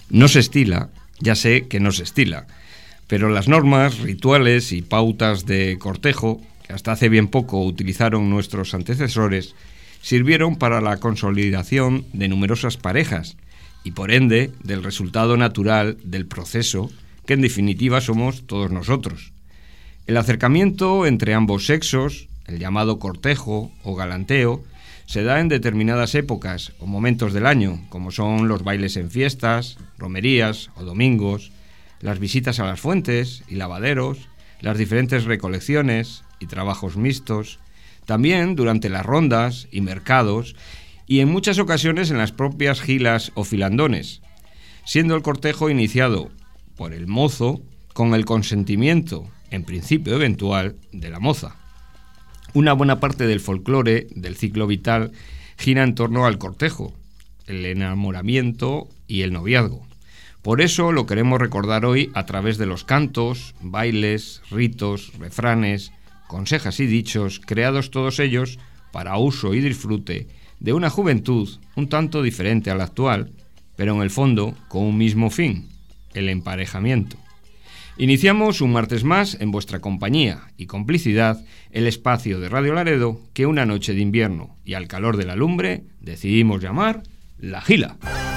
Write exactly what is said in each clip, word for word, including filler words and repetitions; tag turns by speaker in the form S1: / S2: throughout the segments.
S1: No se estila, ya sé que no se estila, pero las normas, rituales y pautas de cortejo, que hasta hace bien poco utilizaron nuestros antecesores, sirvieron para la consolidación de numerosas parejas y, por ende, del resultado natural del proceso, que en definitiva somos todos nosotros. El acercamiento entre ambos sexos, el llamado cortejo o galanteo, se da en determinadas épocas o momentos del año, como son los bailes en fiestas, romerías o domingos, las visitas a las fuentes y lavaderos, las diferentes recolecciones y trabajos mixtos, también durante las rondas y mercados y en muchas ocasiones en las propias gilas o filandones, siendo el cortejo iniciado por el mozo con el consentimiento, en principio eventual, de la moza. Una buena parte del folclore del ciclo vital gira en torno al cortejo, el enamoramiento y el noviazgo. Por eso lo queremos recordar hoy a través de los cantos, bailes, ritos, refranes, consejas y dichos, creados todos ellos para uso y disfrute de una juventud un tanto diferente a la actual, pero en el fondo con un mismo fin, el emparejamiento. Iniciamos un martes más en vuestra compañía y complicidad el espacio de Radio Laredo que una noche de invierno y al calor de la lumbre decidimos llamar La Gila.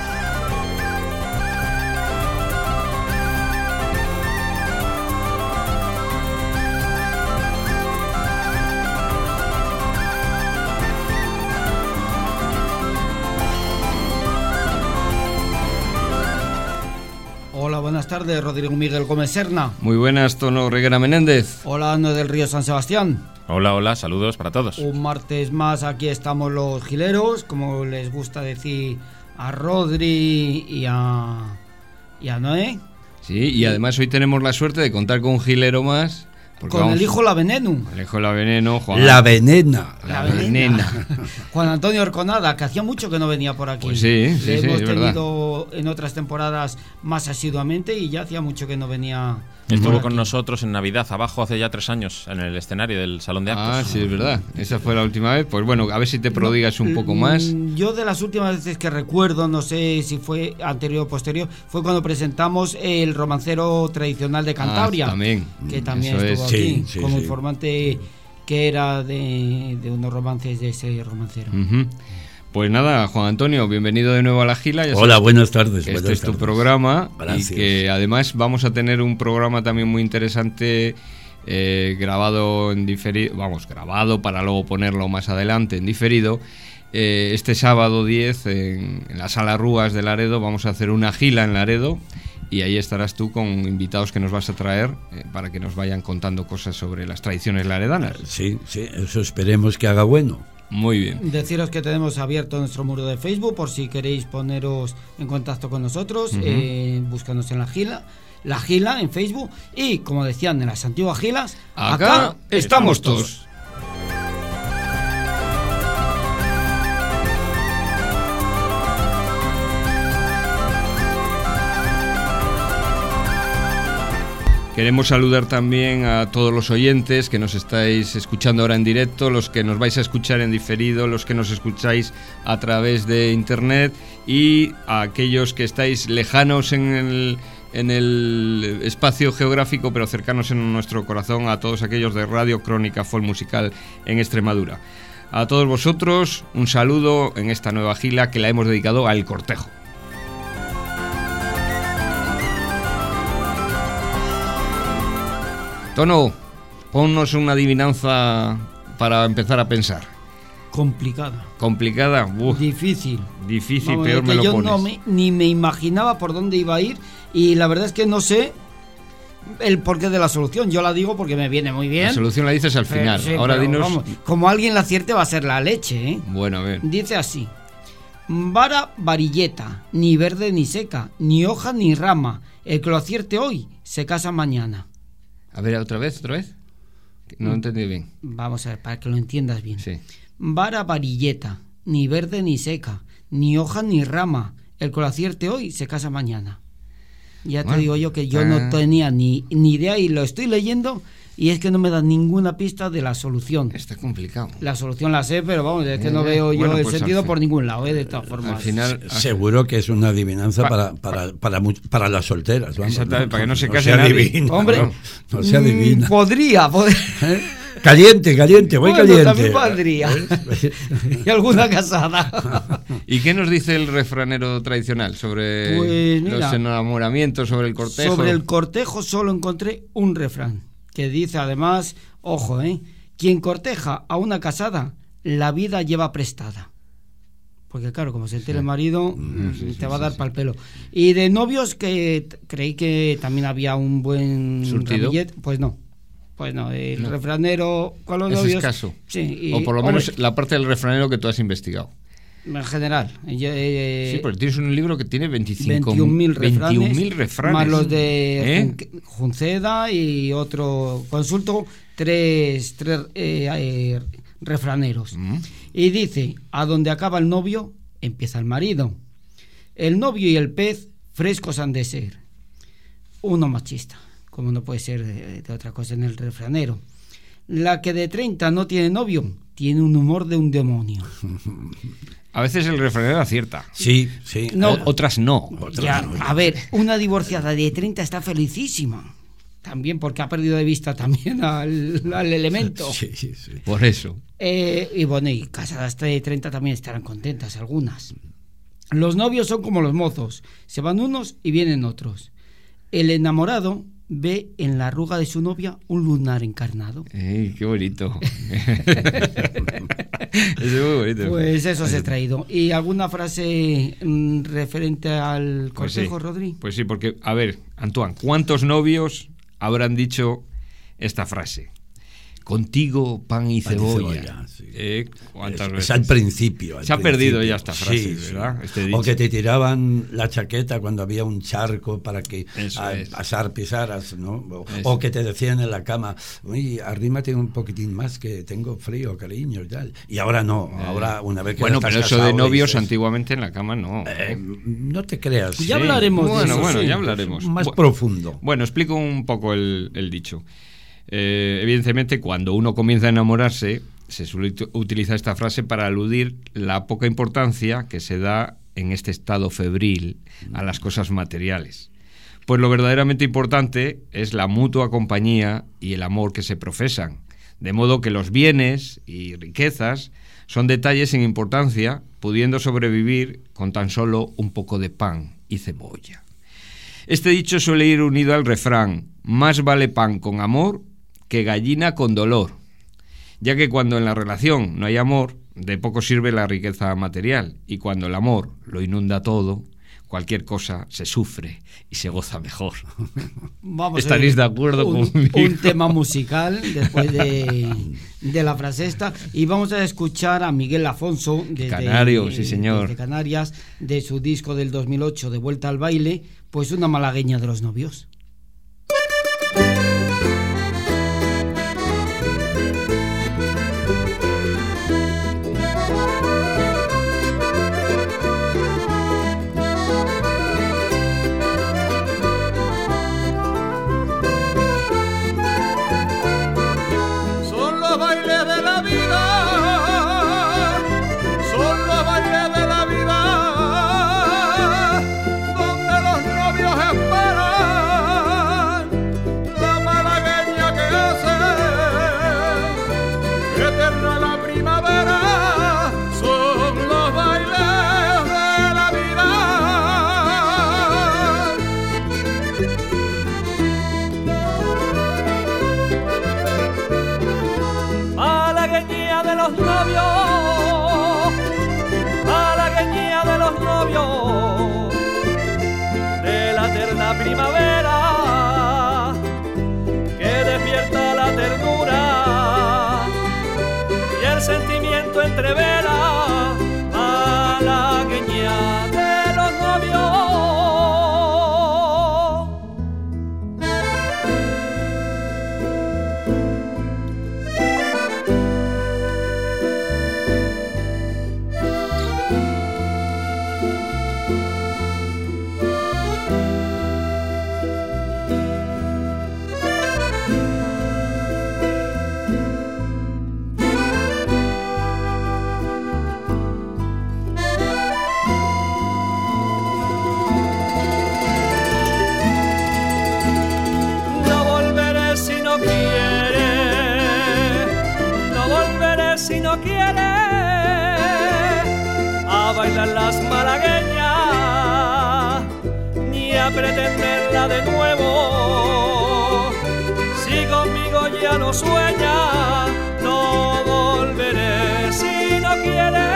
S2: Hola, buenas tardes, Rodrigo Miguel Gómez Serna.
S1: Muy buenas, Tono Reguera Menéndez.
S2: Hola, Ano del Río San Sebastián.
S3: Hola, hola, saludos para todos.
S2: Un martes más, aquí estamos los gileros, como les gusta decir a Rodri y a, y a Noé.
S1: Sí, y además hoy tenemos la suerte de contar con un gilero más.
S2: Con vamos, el hijo La Veneno.
S1: El hijo La Veneno, Juan.
S4: La Venena.
S2: La, la Venena. Juan Antonio Orconada, que hacía mucho que no venía por aquí.
S1: Pues sí, sí,
S2: Le
S1: sí,
S2: hemos
S1: es
S2: tenido verdad. En otras temporadas más asiduamente y ya hacía mucho que no venía.
S3: Estuvo con nosotros en Navidad, abajo, hace ya tres años, en el escenario del Salón de Actos.
S1: Ah, sí, es verdad. Esa fue la última vez. Pues bueno, a ver si te prodigas un poco más.
S2: Yo de las últimas veces que recuerdo, no sé si fue anterior o posterior, fue cuando presentamos el romancero tradicional de Cantabria.
S1: Ah, también.
S2: Que también
S1: Eso
S2: estuvo
S1: es.
S2: aquí,
S4: sí, sí,
S2: como
S4: sí.
S2: informante que era de, de unos romances de ese romancero.
S1: Uh-huh. Pues nada, Juan Antonio, bienvenido de nuevo a La Gila. Ya
S4: Hola, buenas tardes.
S1: Que
S4: buenas
S1: este es
S4: tardes.
S1: tu programa.
S4: Gracias.
S1: Y que además vamos a tener un programa también muy interesante eh, grabado en diferido, vamos, grabado para luego ponerlo más adelante en diferido. Eh, este sábado diez en, en la Sala Rúas de Laredo vamos a hacer una gila en Laredo y ahí estarás tú con invitados que nos vas a traer eh, para que nos vayan contando cosas sobre las tradiciones laredanas.
S4: Sí, sí, eso esperemos que haga bueno.
S1: Muy bien.
S2: Deciros que tenemos abierto nuestro muro de Facebook por si queréis poneros en contacto con nosotros, uh-huh. eh, búscanos en La Gila, La Gila en Facebook y, como decían en las antiguas gilas,
S1: acá,
S2: acá
S1: estamos todos. Queremos saludar también a todos los oyentes que nos estáis escuchando ahora en directo, los que nos vais a escuchar en diferido, los que nos escucháis a través de internet y a aquellos que estáis lejanos en el, en el espacio geográfico pero cercanos en nuestro corazón, a todos aquellos de Radio Crónica Folk Musical en Extremadura. A todos vosotros un saludo en esta nueva gila que la hemos dedicado al cortejo. Tono, ponnos una adivinanza para empezar a pensar.
S2: Complicada.
S1: ¿Complicada? Uf,
S2: difícil.
S1: Difícil,
S2: Vamos,
S1: peor me lo
S2: yo
S1: pones.
S2: No me, ni me imaginaba por dónde iba a ir y la verdad es que no sé el porqué de la solución. Yo la digo porque me viene muy bien.
S1: La solución la dices al final.
S2: Pero, sí,
S1: Ahora
S2: pero,
S1: dinos...
S2: vamos, como alguien la acierte va a ser la leche, ¿eh?
S1: Bueno, a ver.
S2: Dice así: vara varilleta, ni verde ni seca, ni hoja ni rama. El que lo acierte hoy se casa mañana.
S1: A ver, otra vez, otra vez. No lo entendí bien.
S2: Vamos a ver, para que lo entiendas bien.
S1: Sí.
S2: Vara varilleta, ni verde ni seca, ni hoja ni rama. El que lo acierte hoy se casa mañana. Ya te
S1: bueno,
S2: digo yo que yo
S1: ah.
S2: no tenía ni, ni idea y lo estoy leyendo y es que no me da ninguna pista de la solución.
S1: Está complicado.
S2: La solución la sé, pero vamos, es que
S1: Eh,
S2: no veo yo
S1: bueno,
S2: el
S1: pues
S2: sentido
S1: al
S2: por
S1: fin-
S2: ningún lado, ¿eh? De todas formas.
S1: Al final,
S4: Seguro que es una adivinanza
S1: Pa-
S4: para, para, para, mu- para las solteras. Vamos,
S1: Exactamente, para que no se case
S4: se
S1: nadie.
S4: adivina,
S2: Hombre,
S4: no, no se adivina.
S2: mm, podría, pod-
S4: ¿Eh? Caliente, caliente, voy
S2: Bueno,
S4: caliente.
S2: también podría.
S4: ¿Ves?
S2: y alguna casada.
S1: ¿y qué nos dice el refranero tradicional sobre
S2: Pues mira,
S1: los enamoramientos, sobre el cortejo?
S2: Sobre el cortejo solo encontré un refrán que dice además, ojo, ¿eh? Quien corteja a una casada, la vida lleva prestada. Porque claro, como se entere el marido,
S1: Mm, sí,
S2: te
S1: sí,
S2: va a
S1: sí,
S2: dar
S1: sí.
S2: pal pelo. Y de novios que t- creí que también había un buen
S1: ¿Surtido?
S2: ramillete, pues no. Pues no, el
S1: No.
S2: refranero con los
S1: Es
S2: novios.
S1: escaso.
S2: Sí, y,
S1: O por lo menos
S2: hombre,
S1: la parte del refranero que tú has investigado.
S2: en general. yo, eh,
S1: Sí, porque tienes un libro que tiene veinticinco
S2: veintiún mil refranes,
S1: veintiún mil refranes.
S2: más los de
S1: ¿Eh?
S2: Jun- Junceda y otro consulto, tres, tres eh, eh, refraneros.
S1: Mm.
S2: Y dice, a donde acaba el novio, empieza el marido. El novio y el pez frescos han de ser. Uno machista, como no puede ser de, de otra cosa en el refranero. La que de treinta no tiene novio, tiene un humor de un demonio.
S1: A veces el refranero acierta.
S4: Sí, sí.
S2: No.
S1: O- otras no.
S4: Otras
S2: Ya,
S4: no.
S2: a ver, una divorciada de treinta está felicísima. También porque ha perdido de vista también al, al elemento.
S4: Sí, sí, sí.
S1: Por eso.
S2: Eh, y bueno, y casadas de treinta también estarán contentas algunas. Los novios son como los mozos. Se van unos y vienen otros. El enamorado ve en la arruga de su novia un lunar encarnado.
S1: Ey, qué bonito. Es muy bonito.
S2: Pues eso os he traído. ¿Y alguna frase mm, referente al
S1: Pues sí.
S2: cortejo, Rodri?
S1: Pues sí, porque, a ver, Antoine, ¿cuántos novios habrán dicho esta frase? Contigo pan y
S4: Pan y
S1: cebolla.
S4: cebolla, sí.
S1: ¿Eh? ¿Cuántas
S4: Es,
S1: veces?
S4: es al principio. al
S1: Se ha perdido
S4: principio.
S1: ya esta frase,
S4: Sí, sí.
S1: ¿verdad? Este
S4: O
S1: dicho.
S4: que te tiraban la chaqueta cuando había un charco para que
S1: Eso
S4: a,
S1: es.
S4: pasar pisaras, ¿no? O,
S1: Eso.
S4: o que te decían en la cama, uy, arrímate un poquitín más que tengo frío, cariño y tal. Y ahora no, ahora una vez que
S1: Bueno,
S4: ya estás
S1: pero eso
S4: casado,
S1: de novios
S4: dices,
S1: antiguamente en la cama no.
S4: eh, no te creas.
S2: Ya hablaremos de
S1: Bueno,
S2: eso,
S1: bueno,
S2: sí.
S1: ya hablaremos.
S4: Más
S1: Bu-
S4: profundo.
S1: Bueno, explico un poco el, el dicho. Eh, evidentemente, cuando uno comienza a enamorarse, se suele ut- utilizar esta frase para aludir la poca importancia que se da en este estado febril a las cosas materiales. Pues lo verdaderamente importante es la mutua compañía y el amor que se profesan, de modo que los bienes y riquezas son detalles sin importancia, pudiendo sobrevivir con tan solo un poco de pan y cebolla. Este dicho suele ir unido al refrán: más vale pan con amor que gallina con dolor, ya que cuando en la relación no hay amor, de poco sirve la riqueza material, y cuando el amor lo inunda todo, cualquier cosa se sufre y se goza mejor.
S2: Vamos a
S1: ¿Estaréis
S2: ver
S1: de acuerdo
S2: un,
S1: conmigo?
S2: un tema musical después de, de la frase esta, y vamos a escuchar a Miguel Afonso desde,
S1: Canario, sí, señor.
S2: desde Canarias, de su disco del dos mil ocho, De Vuelta al Baile, pues una malagueña de los novios.
S5: Son los bailes de la vida, son los bailes de la vida, donde los novios esperan la malagueña que hace eterna la primavera. Son los bailes de la vida. Malagueñía de los novios, malagueñía de los novios, de la eterna primavera, que despierta la ternura y el sentimiento entrevera. Malagueñía de los novios.
S6: bailan las malagueñas, ni a pretenderla de nuevo. Si conmigo ya no sueña, no volveré si no quiere.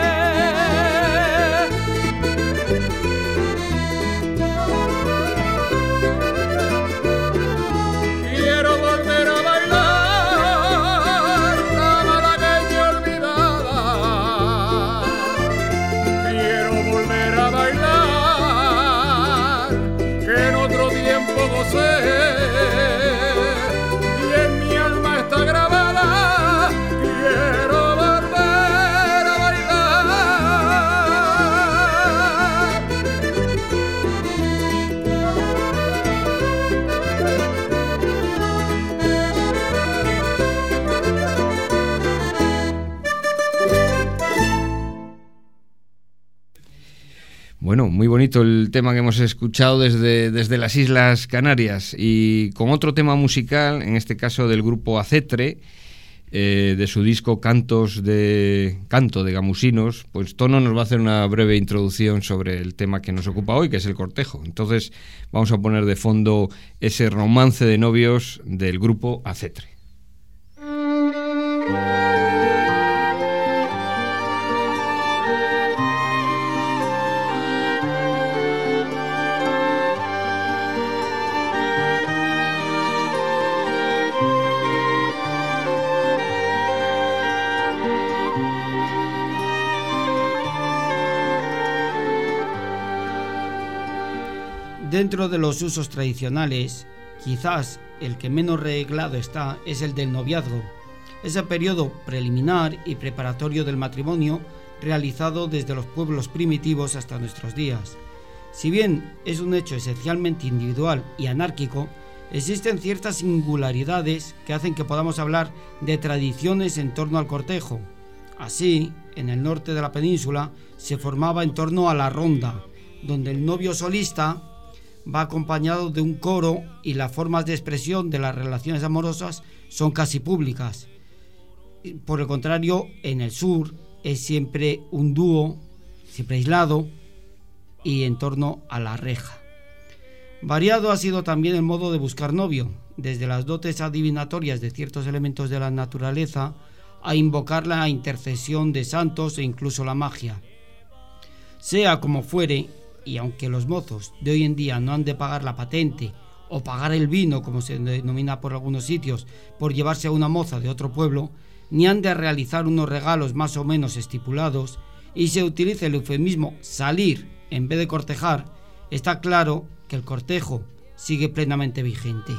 S5: Y en mi alma está grabada, quiero volver a bailar.
S1: Bueno, muy bonito el tema que hemos escuchado desde, desde las Islas Canarias, y con otro tema musical, en este caso del grupo Acetre, eh, de su disco Cantos de Canto de Gamusinos. Pues Tono nos va a hacer una breve introducción sobre el tema que nos ocupa hoy, que es el cortejo. Entonces vamos a poner de fondo ese romance de novios del grupo Acetre.
S2: Dentro de los usos tradicionales, quizás el que menos reglado está es el del noviazgo, ese periodo preliminar y preparatorio del matrimonio realizado desde los pueblos primitivos hasta nuestros días. Si bien es un hecho esencialmente individual y anárquico, existen ciertas singularidades que hacen que podamos hablar de tradiciones en torno al cortejo. Así, en el norte de la península se formaba en torno a la ronda, donde el novio solista va acompañado de un coro y las formas de expresión de las relaciones amorosas son casi públicas. Por el contrario, en el sur es siempre un dúo, siempre aislado y en torno a la reja. Variado ha sido también el modo de buscar novio, desde las dotes adivinatorias de ciertos elementos de la naturaleza a invocar la intercesión de santos e incluso la magia. Sea como fuere, y aunque los mozos de hoy en día no han de pagar la patente o pagar el vino, como se denomina por algunos sitios, por llevarse a una moza de otro pueblo, ni han de realizar unos regalos más o menos estipulados, y se utiliza el eufemismo salir en vez de cortejar, está claro que el cortejo sigue plenamente vigente.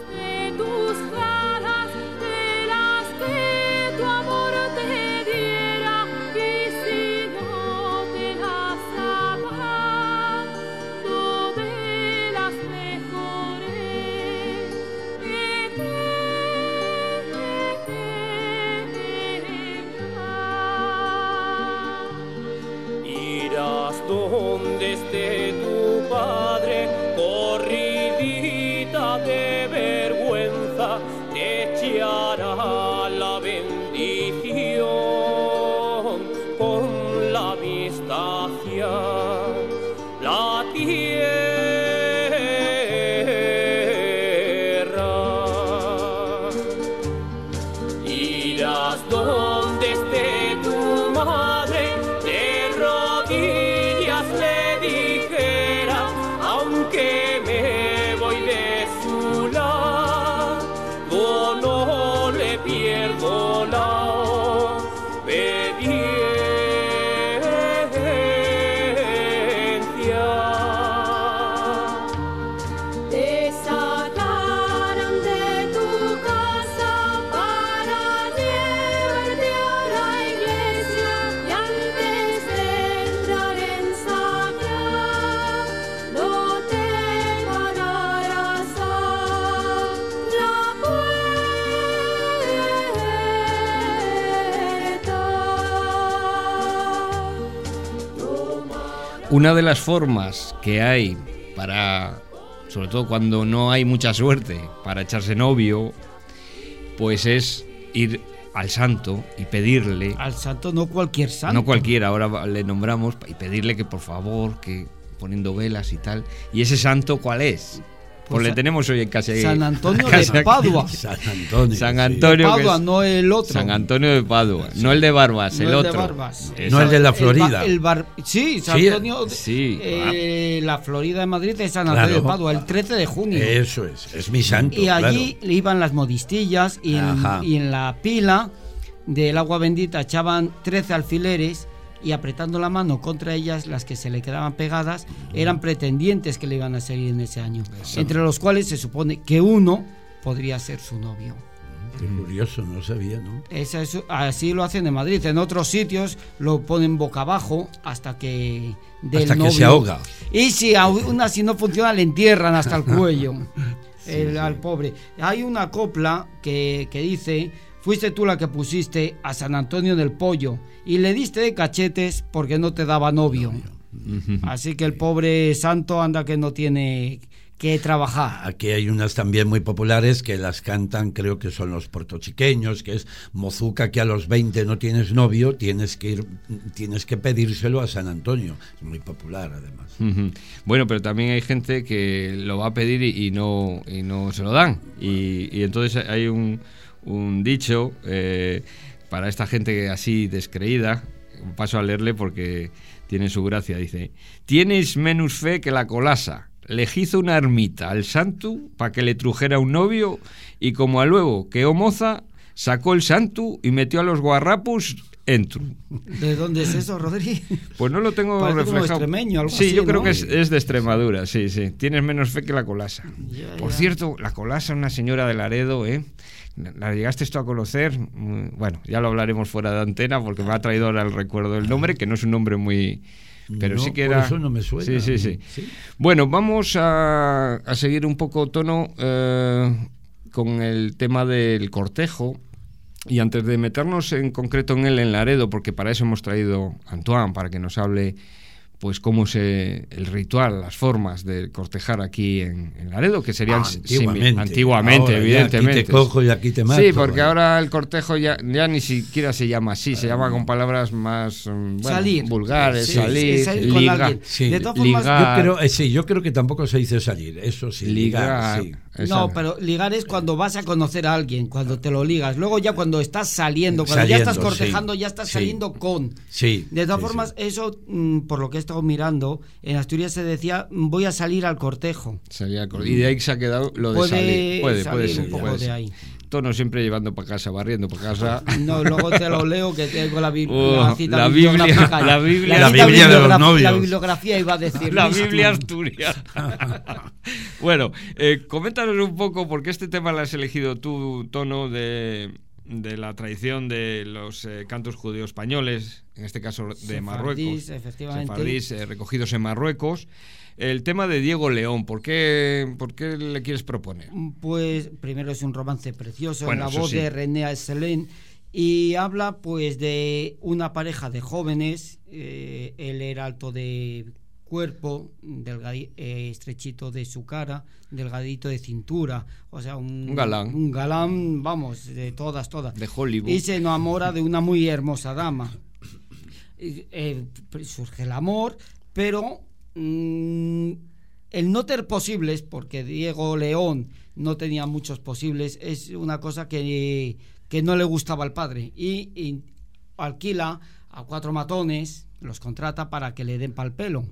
S6: Donde esté tu padre, corridita de vergüenza, te echará la bendición con la vista hacia la tierra. Irás donde esté tu madre, de rodillas le dijera, aunque me voy de su lado, no le pierdo la obediencia.
S7: Te sacarán de tu casa para llevarte a la iglesia, y antes de entrar en sacar, no te pararás a la puerta.
S1: Una de las formas que hay para, sobre todo cuando no hay mucha suerte, para echarse novio, pues es ir al santo y pedirle,
S2: Al santo, no cualquier santo.
S1: no cualquiera, ahora le nombramos, y pedirle que por favor, que poniendo velas y tal. ¿Y ese santo cuál es? Pues, pues le tenemos hoy en casa.
S2: San Antonio de Padua.
S4: San Antonio.
S1: San
S4: sí.
S1: Antonio.
S2: De Padua,
S1: es,
S2: no el otro.
S1: San Antonio de Padua, no el de Barbas,
S2: no
S1: el,
S2: el
S1: otro.
S2: De Barbas.
S4: No el de la Florida.
S2: El, ba, el bar, sí, San
S4: Sí,
S2: Antonio.
S1: sí.
S2: Eh, la Florida de Madrid es San Antonio
S4: Claro.
S2: de Padua, el trece de junio.
S4: Eso es, es mi santo.
S2: Y allí
S4: claro.
S2: le iban las modistillas y en, y en la pila del agua bendita echaban trece alfileres y apretando la mano contra ellas, las que se le quedaban pegadas eran pretendientes que le iban a seguir en ese año. Eso. Entre los cuales se supone que uno podría ser su novio.
S4: Qué curioso, no sabía, ¿no?
S2: Esa es, así lo hacen en Madrid. En otros sitios lo ponen boca abajo hasta que del
S4: hasta
S2: novio,
S4: que se ahoga.
S2: Y si aún así no funciona, le entierran hasta el cuello. sí, el, sí. Al pobre. Hay una copla que, que dice: fuiste tú la que pusiste a San Antonio del Pollo y le diste de cachetes porque no te daba novio. novio. Así que el pobre santo anda que no tiene que trabajar.
S4: Aquí hay unas también muy populares que las cantan, creo que son los puertochiqueños, que es: mozuca, que a los veinte no tienes novio, tienes que ir, tienes que pedírselo a San Antonio. Es muy popular, además.
S1: Uh-huh. Bueno, pero también hay gente que lo va a pedir y, y no y no se lo dan. Y, y entonces hay un, un dicho eh, para esta gente así descreída. Paso a leerle porque tiene su gracia. Dice: tienes menos fe que la colasa. Le hizo una ermita al santo para que le trujera un novio y como a luego quedó moza, sacó el santo y metió a los guarrapos entro.
S2: ¿De dónde es eso, Rodri?
S1: Pues no lo tengo
S2: Parece
S1: reflejado.
S2: Como extremeño, algo
S1: sí,
S2: así,
S1: yo creo
S2: ¿no?
S1: que es, es de Extremadura, sí, sí. Tienes menos fe que la colasa.
S2: Ya,
S1: Por
S2: ya.
S1: cierto, la colasa, una señora de Laredo, ¿eh? ¿La llegaste esto a conocer? Bueno, ya lo hablaremos fuera de antena porque me ha traído ahora el recuerdo del nombre, que no es un nombre muy... Pero
S4: no,
S1: sí que era...
S4: por eso no me suena.
S1: Sí, sí, sí.
S4: ¿Sí?
S1: Bueno, vamos a, a seguir un poco tono eh, con el tema del cortejo. Y antes de meternos en concreto en él, en Laredo, porque para eso hemos traído a Antoine, para que nos hable pues cómo se el ritual, las formas de cortejar aquí en, en Laredo, que serían
S4: ah, antiguamente,
S1: simi- antiguamente
S4: ahora
S1: evidentemente.
S4: Ya aquí te cojo y aquí te mato.
S1: Sí, porque
S4: ¿vale?
S1: ahora el cortejo ya, ya ni siquiera se llama así, se llama con palabras más bueno,
S2: salir.
S1: vulgares,
S2: Sí,
S1: salir,
S2: sí, salir con
S1: ligar.
S2: alguien.
S4: Sí,
S2: de todas formas,
S1: ligar.
S4: Yo creo, eh, sí, yo creo que tampoco se dice salir, eso sí.
S1: Ligar.
S4: Ligar, sí.
S1: Esa-
S2: no, pero ligar es cuando vas a conocer a alguien, cuando te lo ligas. Luego ya cuando estás saliendo, cuando
S4: Saliendo,
S2: ya estás cortejando,
S4: sí.
S2: ya estás
S4: Sí.
S2: saliendo con.
S4: Sí.
S2: De todas
S4: sí,
S2: formas,
S4: sí.
S2: eso, mm, por lo que he estado mirando, en Asturias se decía: voy a salir al cortejo.
S1: Salía cor- y de ahí se ha quedado lo de
S2: Puede
S1: salir. Puede,
S2: salir
S1: puede
S2: un
S1: ser.
S2: poco
S1: puede
S2: de
S1: ser.
S2: ahí.
S1: Tono siempre llevando para casa, barriendo para casa.
S2: No, luego te lo leo que tengo la, bi-
S1: Oh,
S2: la cita
S1: la Biblia,
S2: bibliográfica.
S1: la Biblia.
S4: La
S2: cita
S4: Biblia de los
S2: bibliogra-
S4: novios.
S2: La bibliografía iba a decir.
S1: La
S2: Luis,
S1: Biblia
S2: tú.
S1: asturiana. Bueno, eh, coméntanos un poco, porque este tema lo has elegido tú, Tono, de, de la tradición de los eh, cantos judíos españoles, en este caso de
S2: Sefardís,
S1: Marruecos.
S2: efectivamente.
S1: Sefardís, eh, recogidos en Marruecos. El tema de Diego León, ¿por qué, por qué le quieres proponer?
S2: Pues primero es un romance precioso,
S1: Bueno,
S2: en la
S1: eso
S2: voz
S1: sí.
S2: de René Asselin, y habla pues de una pareja de jóvenes. Eh, él era alto de cuerpo, delgadi- eh, estrechito de su cara, delgadito de cintura, o sea, un,
S1: Un galán.
S2: un galán, vamos, de todas, todas.
S1: De Hollywood.
S2: Y se enamora de una muy hermosa dama. Y, eh, surge el amor, pero mm, el no tener posibles, porque Diego León no tenía muchos posibles, es una cosa que, que no le gustaba al padre. Y, y alquila a cuatro matones, los contrata para que le den pal pelo.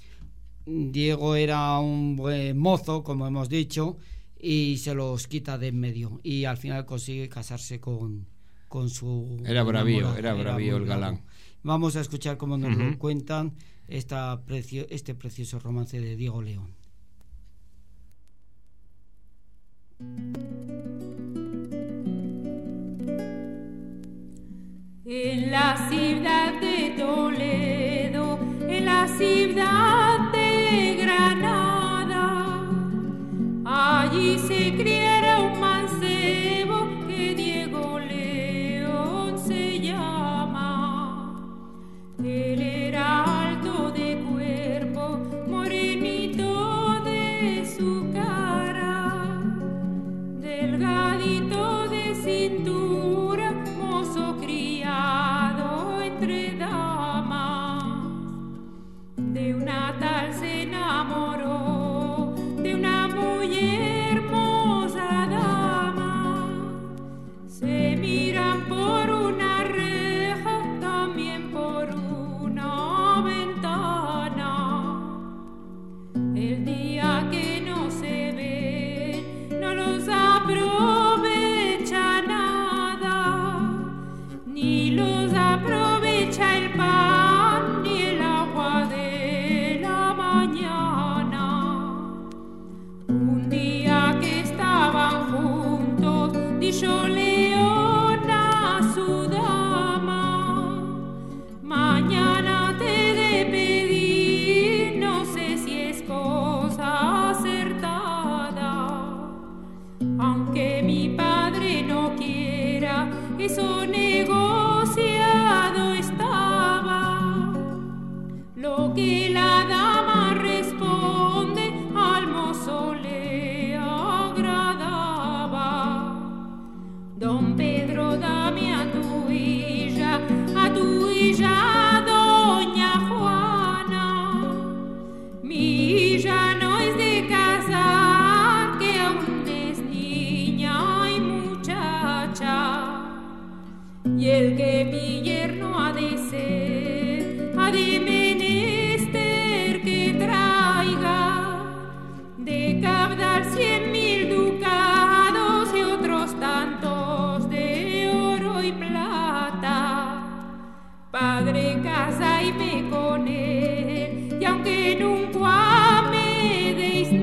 S2: Diego era un buen mozo, como hemos dicho, y se los quita de en medio. Y al final consigue casarse con, con su...
S1: Era bravío,
S2: enamorada.
S1: era bravío
S2: muy
S1: el galán.
S2: bravo. Vamos a escuchar cómo nos
S1: Ujú.
S2: lo cuentan esta precio, este precioso romance de Diego León.
S7: En la ciudad de Toledo, en la ciudad de Granada, allí se criara un mancebo que Diego León se llama. Él era alto de cuerpo, morenito de su cara, delgadito de cintura, día que no se ven, no los aprovecha nada, ni los aprovecha el pan ni el agua de la mañana. Un día que estaban juntos, dijo León a su dama: mañana te de pedir, no sé si es cosa acertada, aunque mi padre no quiera, eso negociado estaba. Lo que la dama responde al mozo le agradaba. Don Pedro, dame a tu hija, a tu hija doña Juana. Mi hija no es de casar, que aún es niña y muchacha. Y el que mi yerno ha de ser, ha de menester que traiga de caudal cien mil ducados y otros tantos de oro y plata. Padre, casa y me con él, y aunque nunca me deis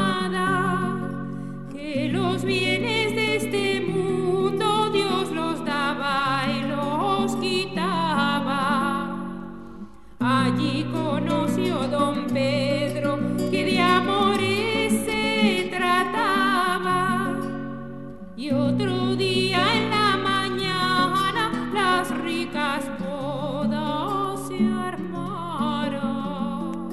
S7: nada, que los bienes de este mundo Dios los daba y los quitaba. Allí conoció don Pedro que de amores se trataba, y otro día en la mañana las ricas bodas se armaron.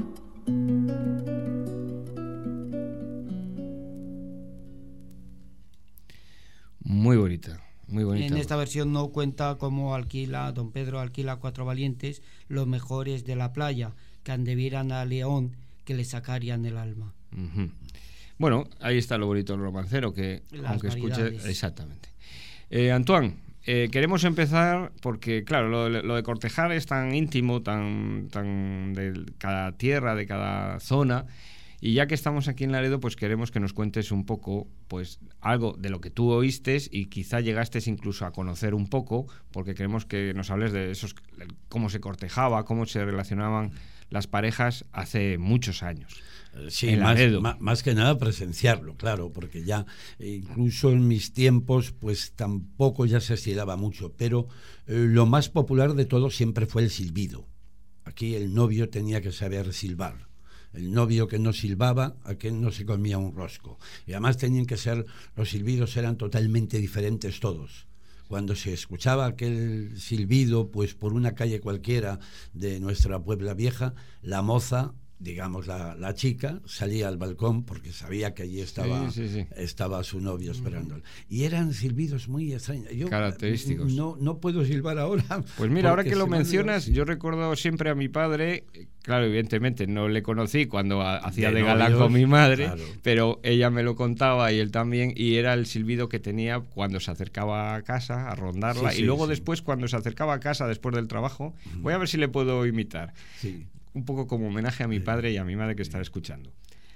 S1: Muy bonita, muy bonita.
S2: En esta versión no cuenta cómo alquila, don Pedro alquila a cuatro valientes, los mejores de la playa, que andevieran a León, que le sacarían el alma.
S1: Uh-huh. Bueno, ahí está lo bonito del romancero, que
S2: Las
S1: aunque escuche...
S2: variedades.
S1: Exactamente. Eh, Antoine, eh, queremos empezar porque, claro, lo, lo de cortejar es tan íntimo, tan, tan de cada tierra, de cada zona, y ya que estamos aquí en Laredo, pues queremos que nos cuentes un poco, pues algo de lo que tú oíste y quizá llegaste incluso a conocer un poco, porque queremos que nos hables de esos, cómo se cortejaba, cómo se relacionaban las parejas hace muchos años.
S4: Sí, más, más, más que nada presenciarlo, claro, porque ya eh, incluso en mis tiempos pues tampoco ya se estilaba mucho, pero eh, lo más popular de todo siempre fue el silbido. Aquí el novio tenía que saber silbar. El novio que no silbaba, aquel no se comía un rosco. Y además tenían que ser, los silbidos eran totalmente diferentes todos. Cuando se escuchaba aquel silbido, pues por una calle cualquiera de nuestra Puebla Vieja, la moza, digamos la, la chica, salía al balcón porque sabía que allí estaba, sí, sí, sí. estaba su novio esperándolo. Y eran silbidos muy extraños. Yo,
S1: característicos.
S4: No, no puedo silbar ahora.
S1: Pues mira, ahora que lo mencionas, yo recuerdo siempre a mi padre, claro, evidentemente no le conocí cuando a, hacía de, de galán novios, con mi madre, claro. Pero ella me lo contaba y él también, y era el silbido que tenía cuando se acercaba a casa a rondarla, sí, sí, y luego sí. después cuando se acercaba a casa después del trabajo, uh-huh. voy a ver si le puedo imitar. Sí. Un poco como homenaje a mi padre y a mi madre que estará escuchando.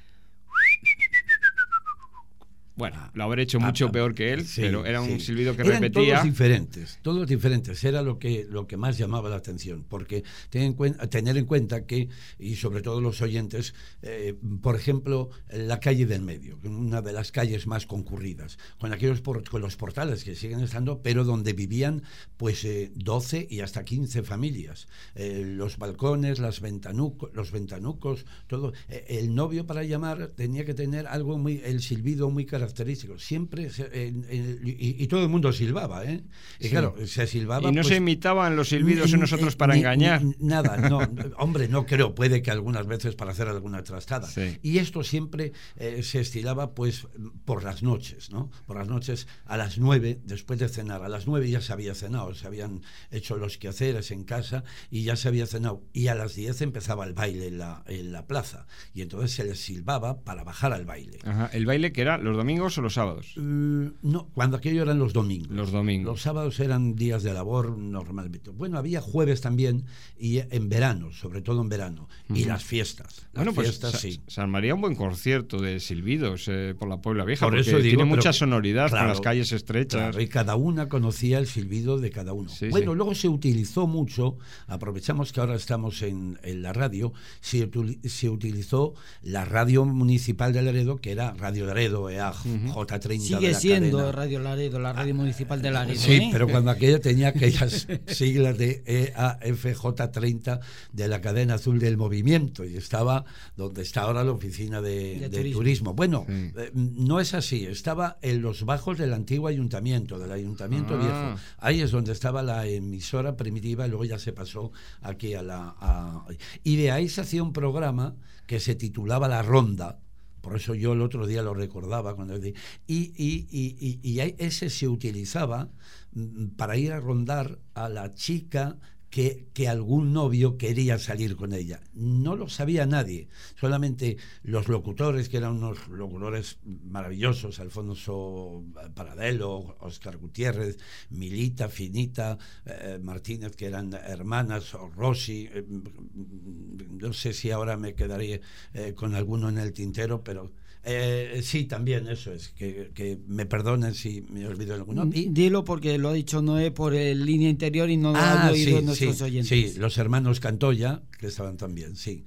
S1: Bueno, lo habré hecho mucho ah, peor que él, sí, pero era un sí. silbido que
S4: Eran
S1: repetía.
S4: Todos diferentes, todos diferentes. Era lo que lo que más llamaba la atención, porque ten en cuenta, tener en cuenta que, y sobre todo los oyentes, eh, por ejemplo, la calle del medio, una de las calles más concurridas, con aquellos por, con los portales que siguen estando, pero donde vivían pues eh, doce y hasta quince familias. Eh, los balcones, las ventanucos, los ventanucos, todo. Eh, el novio para llamar tenía que tener algo muy, el silbido muy característico. Siempre eh, eh, y, y todo el mundo silbaba, ¿eh? Y sí. claro, se silbaba.
S1: Y no
S4: pues,
S1: se imitaban los silbidos en nosotros para
S4: ni,
S1: engañar.
S4: Ni, nada, no, hombre, no creo, puede que algunas veces para hacer alguna trastada. Sí. Y esto siempre eh, se estilaba pues por las noches, ¿no? Por las noches a las nueve, después de cenar. A las nueve ya se había cenado, se habían hecho los quehaceres en casa y ya se había cenado. Y a las diez empezaba el baile en la, en la plaza. Y entonces se les silbaba para bajar al baile.
S1: Ajá, el baile que era los domingos domingos o los sábados?
S4: Uh, no, cuando aquello eran los domingos.
S1: Los domingos.
S4: Los sábados eran días de labor normalmente. Bueno, había jueves también, y en verano, sobre todo en verano. Uh-huh. Y las fiestas. Las
S1: bueno, pues
S4: fiestas,
S1: Sa-
S4: sí.
S1: se armaría un buen concierto de silbidos eh, por la Puebla Vieja,
S4: Por
S1: porque
S4: eso digo,
S1: tiene mucha
S4: pero,
S1: sonoridad
S4: claro,
S1: con las calles estrechas.
S4: Claro, y cada una conocía el silbido de cada uno.
S1: Sí,
S4: bueno,
S1: sí.
S4: luego se utilizó mucho, aprovechamos que ahora estamos en, en la radio, se, util- se utilizó la radio municipal de Laredo, que era Radio Laredo, E A G, uh-huh. J treinta.
S2: Sigue
S4: de la
S2: siendo
S4: cadena.
S2: Radio Laredo, la radio municipal de Laredo.
S4: Sí,
S2: ¿eh?
S4: pero cuando aquella tenía aquellas siglas de E A F J treinta de la cadena azul del movimiento, y estaba donde está ahora la oficina de,
S2: de,
S4: de
S2: turismo.
S4: turismo. Bueno,
S1: sí.
S4: eh, no es así, estaba en los bajos del antiguo ayuntamiento, del ayuntamiento
S1: Ah.
S4: viejo. Ahí es donde estaba la emisora primitiva, y luego ya se pasó aquí a la... A, y de ahí se hacía un programa que se titulaba La Ronda. Por eso yo el otro día lo recordaba cuando y, y, y, y, y ese se utilizaba para ir a rondar a la chica que, que algún novio quería salir con ella. No lo sabía nadie, solamente los locutores, que eran unos locutores maravillosos, Alfonso Paradelo, Óscar Gutiérrez, Milita, Finita, eh, Martínez, que eran hermanas, o Rosy, eh, no sé si ahora me quedaré eh, con alguno en el tintero, pero... Eh, sí, también eso es, que, que me perdonen si me olvido de alguno. Y,
S2: Dilo porque lo ha dicho Noé por el línea interior y no lo
S4: ah,
S2: han oído
S4: sí,
S2: nuestros
S4: sí,
S2: oyentes.
S4: sí, los hermanos Cantoya, que estaban también, sí.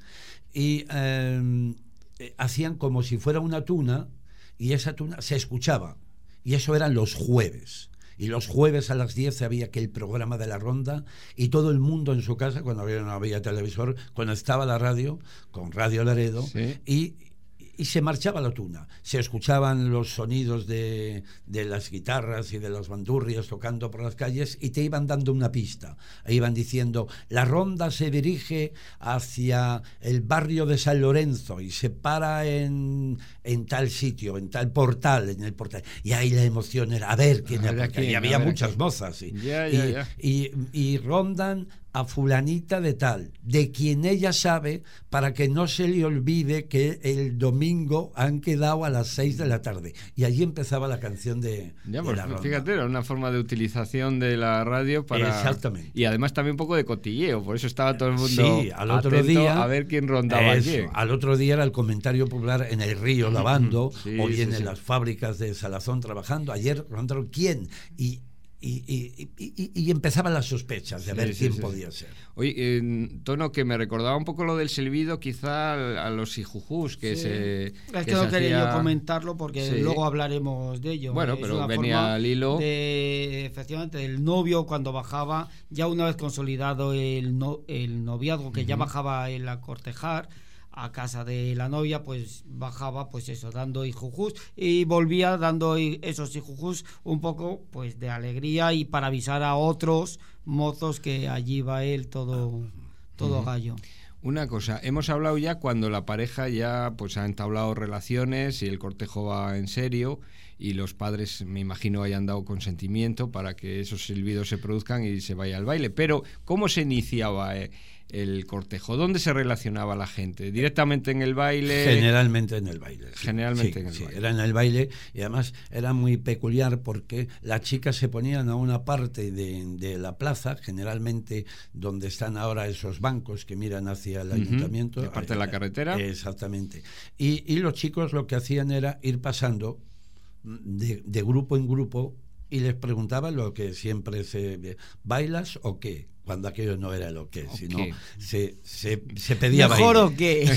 S4: Y eh, eh, hacían como si fuera una tuna, y esa tuna se escuchaba, y eso eran los jueves. Y los jueves a las diez había aquel programa de La Ronda, y todo el mundo en su casa, cuando había, no había televisor, conectaba la radio con Radio Laredo,
S1: sí.
S4: y y se marchaba la tuna, se escuchaban los sonidos de, de las guitarras y de las bandurrias tocando por las calles, y te iban dando una pista, e iban diciendo: la ronda se dirige hacia el barrio de San Lorenzo y se para en, en tal sitio, en tal portal, en el portal, y ahí la emoción era a ver quién,
S1: a ver
S4: porque
S1: quién,
S4: ahí había
S1: a ver
S4: muchas
S1: quién.
S4: mozas, y,
S1: Ya, ya,
S4: y,
S1: ya.
S4: y, y rondan a fulanita de tal, de quien ella sabe, para que no se le olvide que el domingo han quedado a las seis de la tarde. Y allí empezaba la canción de,
S1: Ya,
S4: de
S1: pues,
S4: La Ronda.
S1: fíjate, era una forma de utilización de la radio para...
S4: Exactamente.
S1: Y además también un poco de cotilleo, por eso estaba todo el mundo
S4: Sí, al otro
S1: atento
S4: día
S1: a ver quién rondaba
S4: eso,
S1: quién.
S4: al otro día era el comentario popular en el río lavando,
S1: Sí,
S4: o bien
S1: sí,
S4: en
S1: sí.
S4: las fábricas de Salazón trabajando. Ayer rondaron quién, y Y, y, y, y empezaban las sospechas de
S1: Sí,
S4: ver
S1: sí,
S4: quién
S1: sí,
S4: podía
S1: sí.
S4: ser.
S1: Oye, eh, Tono, que me recordaba un poco lo del silbido, quizá a los hijujús que
S2: Sí.
S1: se.
S2: Es
S1: que
S2: que no
S1: se
S2: quería
S1: hacía...
S2: yo comentarlo porque
S1: Sí.
S2: luego hablaremos de ello.
S1: Bueno,
S2: Es
S1: pero
S2: una
S1: venía
S2: forma
S1: al hilo.
S2: de, efectivamente, el novio cuando bajaba, ya una vez consolidado el, no, el noviazgo, que uh-huh. ya bajaba el a cortejar a casa de la novia, pues bajaba, pues eso, dando hijujús, y volvía dando esos hijujús un poco, pues de alegría, y para avisar a otros mozos que allí va él todo, todo uh-huh. gallo.
S1: Una cosa, hemos hablado ya cuando la pareja ya pues ha entablado relaciones y el cortejo va en serio, y los padres, me imagino, hayan dado consentimiento para que esos silbidos se produzcan y se vaya al baile. Pero, ¿cómo se iniciaba eh, el cortejo? ¿Dónde se relacionaba la gente? ¿Directamente en el baile?
S4: Generalmente en el baile. Sí.
S1: Generalmente
S4: sí,
S1: en el
S4: sí,
S1: baile.
S4: Era en el baile, y además era muy peculiar porque las chicas se ponían a una parte de, de la plaza, generalmente donde están ahora esos bancos que miran hacia el uh-huh. ayuntamiento.
S1: De parte de la carretera.
S4: Exactamente. Y, y los chicos lo que hacían era ir pasando de, de grupo en grupo, y les preguntaban lo que siempre se... ¿Bailas o qué? Cuando aquello no era lo que, sino se, se, se pedía
S2: ¿Mejor
S4: baile.
S2: o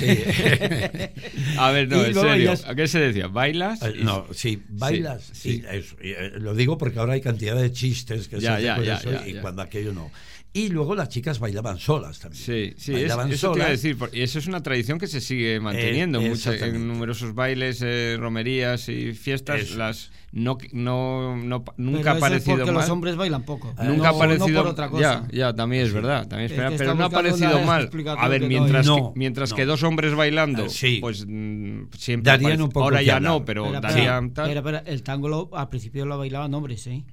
S2: qué?
S1: Sí. A ver, no,
S4: Y
S1: en
S4: luego
S1: serio,
S4: ellas-
S1: ¿a qué se decía? ¿Bailas?
S4: Eh, No, sí, bailas.
S1: Sí, sí.
S4: Y eso, y, eh, lo digo porque ahora hay cantidad de chistes que
S1: Ya,
S4: se
S1: ya,
S4: hacen con
S1: ya,
S4: eso,
S1: ya,
S4: y
S1: ya.
S4: cuando aquello no. Y luego las chicas bailaban solas también.
S1: Sí, sí, es,
S4: bailaban
S1: eso te iba a
S4: solas.
S1: decir, por- y eso es una tradición que se sigue manteniendo
S4: Eh,
S1: mucha-
S4: exactamente.
S1: en numerosos bailes, eh, romerías y fiestas.
S4: Eso.
S1: Las no, no, no nunca
S2: Pero
S1: ha
S2: eso
S1: parecido
S2: es porque
S1: mal.
S2: los hombres bailan poco.
S1: Nunca
S2: no,
S1: ha parecido
S2: no por otra cosa.
S1: Ya, ya, también es verdad, también es
S2: Es
S1: verdad,
S2: que
S1: pero
S2: está
S1: no ha
S2: buscando
S1: parecido
S2: una
S1: mal.
S2: explicación
S1: A ver,
S2: que no
S1: mientras
S2: hay.
S1: que,
S4: No,
S1: mientras
S4: no.
S1: que dos hombres bailando,
S4: Eh, sí.
S1: pues mm, siempre
S4: Darían
S1: parece-
S4: un poco
S1: ahora
S4: que
S1: ya
S4: hablar.
S1: no, pero
S2: Espera,
S1: darían
S2: espera,
S1: tal.
S2: espera, espera, el tango lo- al principio lo bailaban hombres, ¿eh?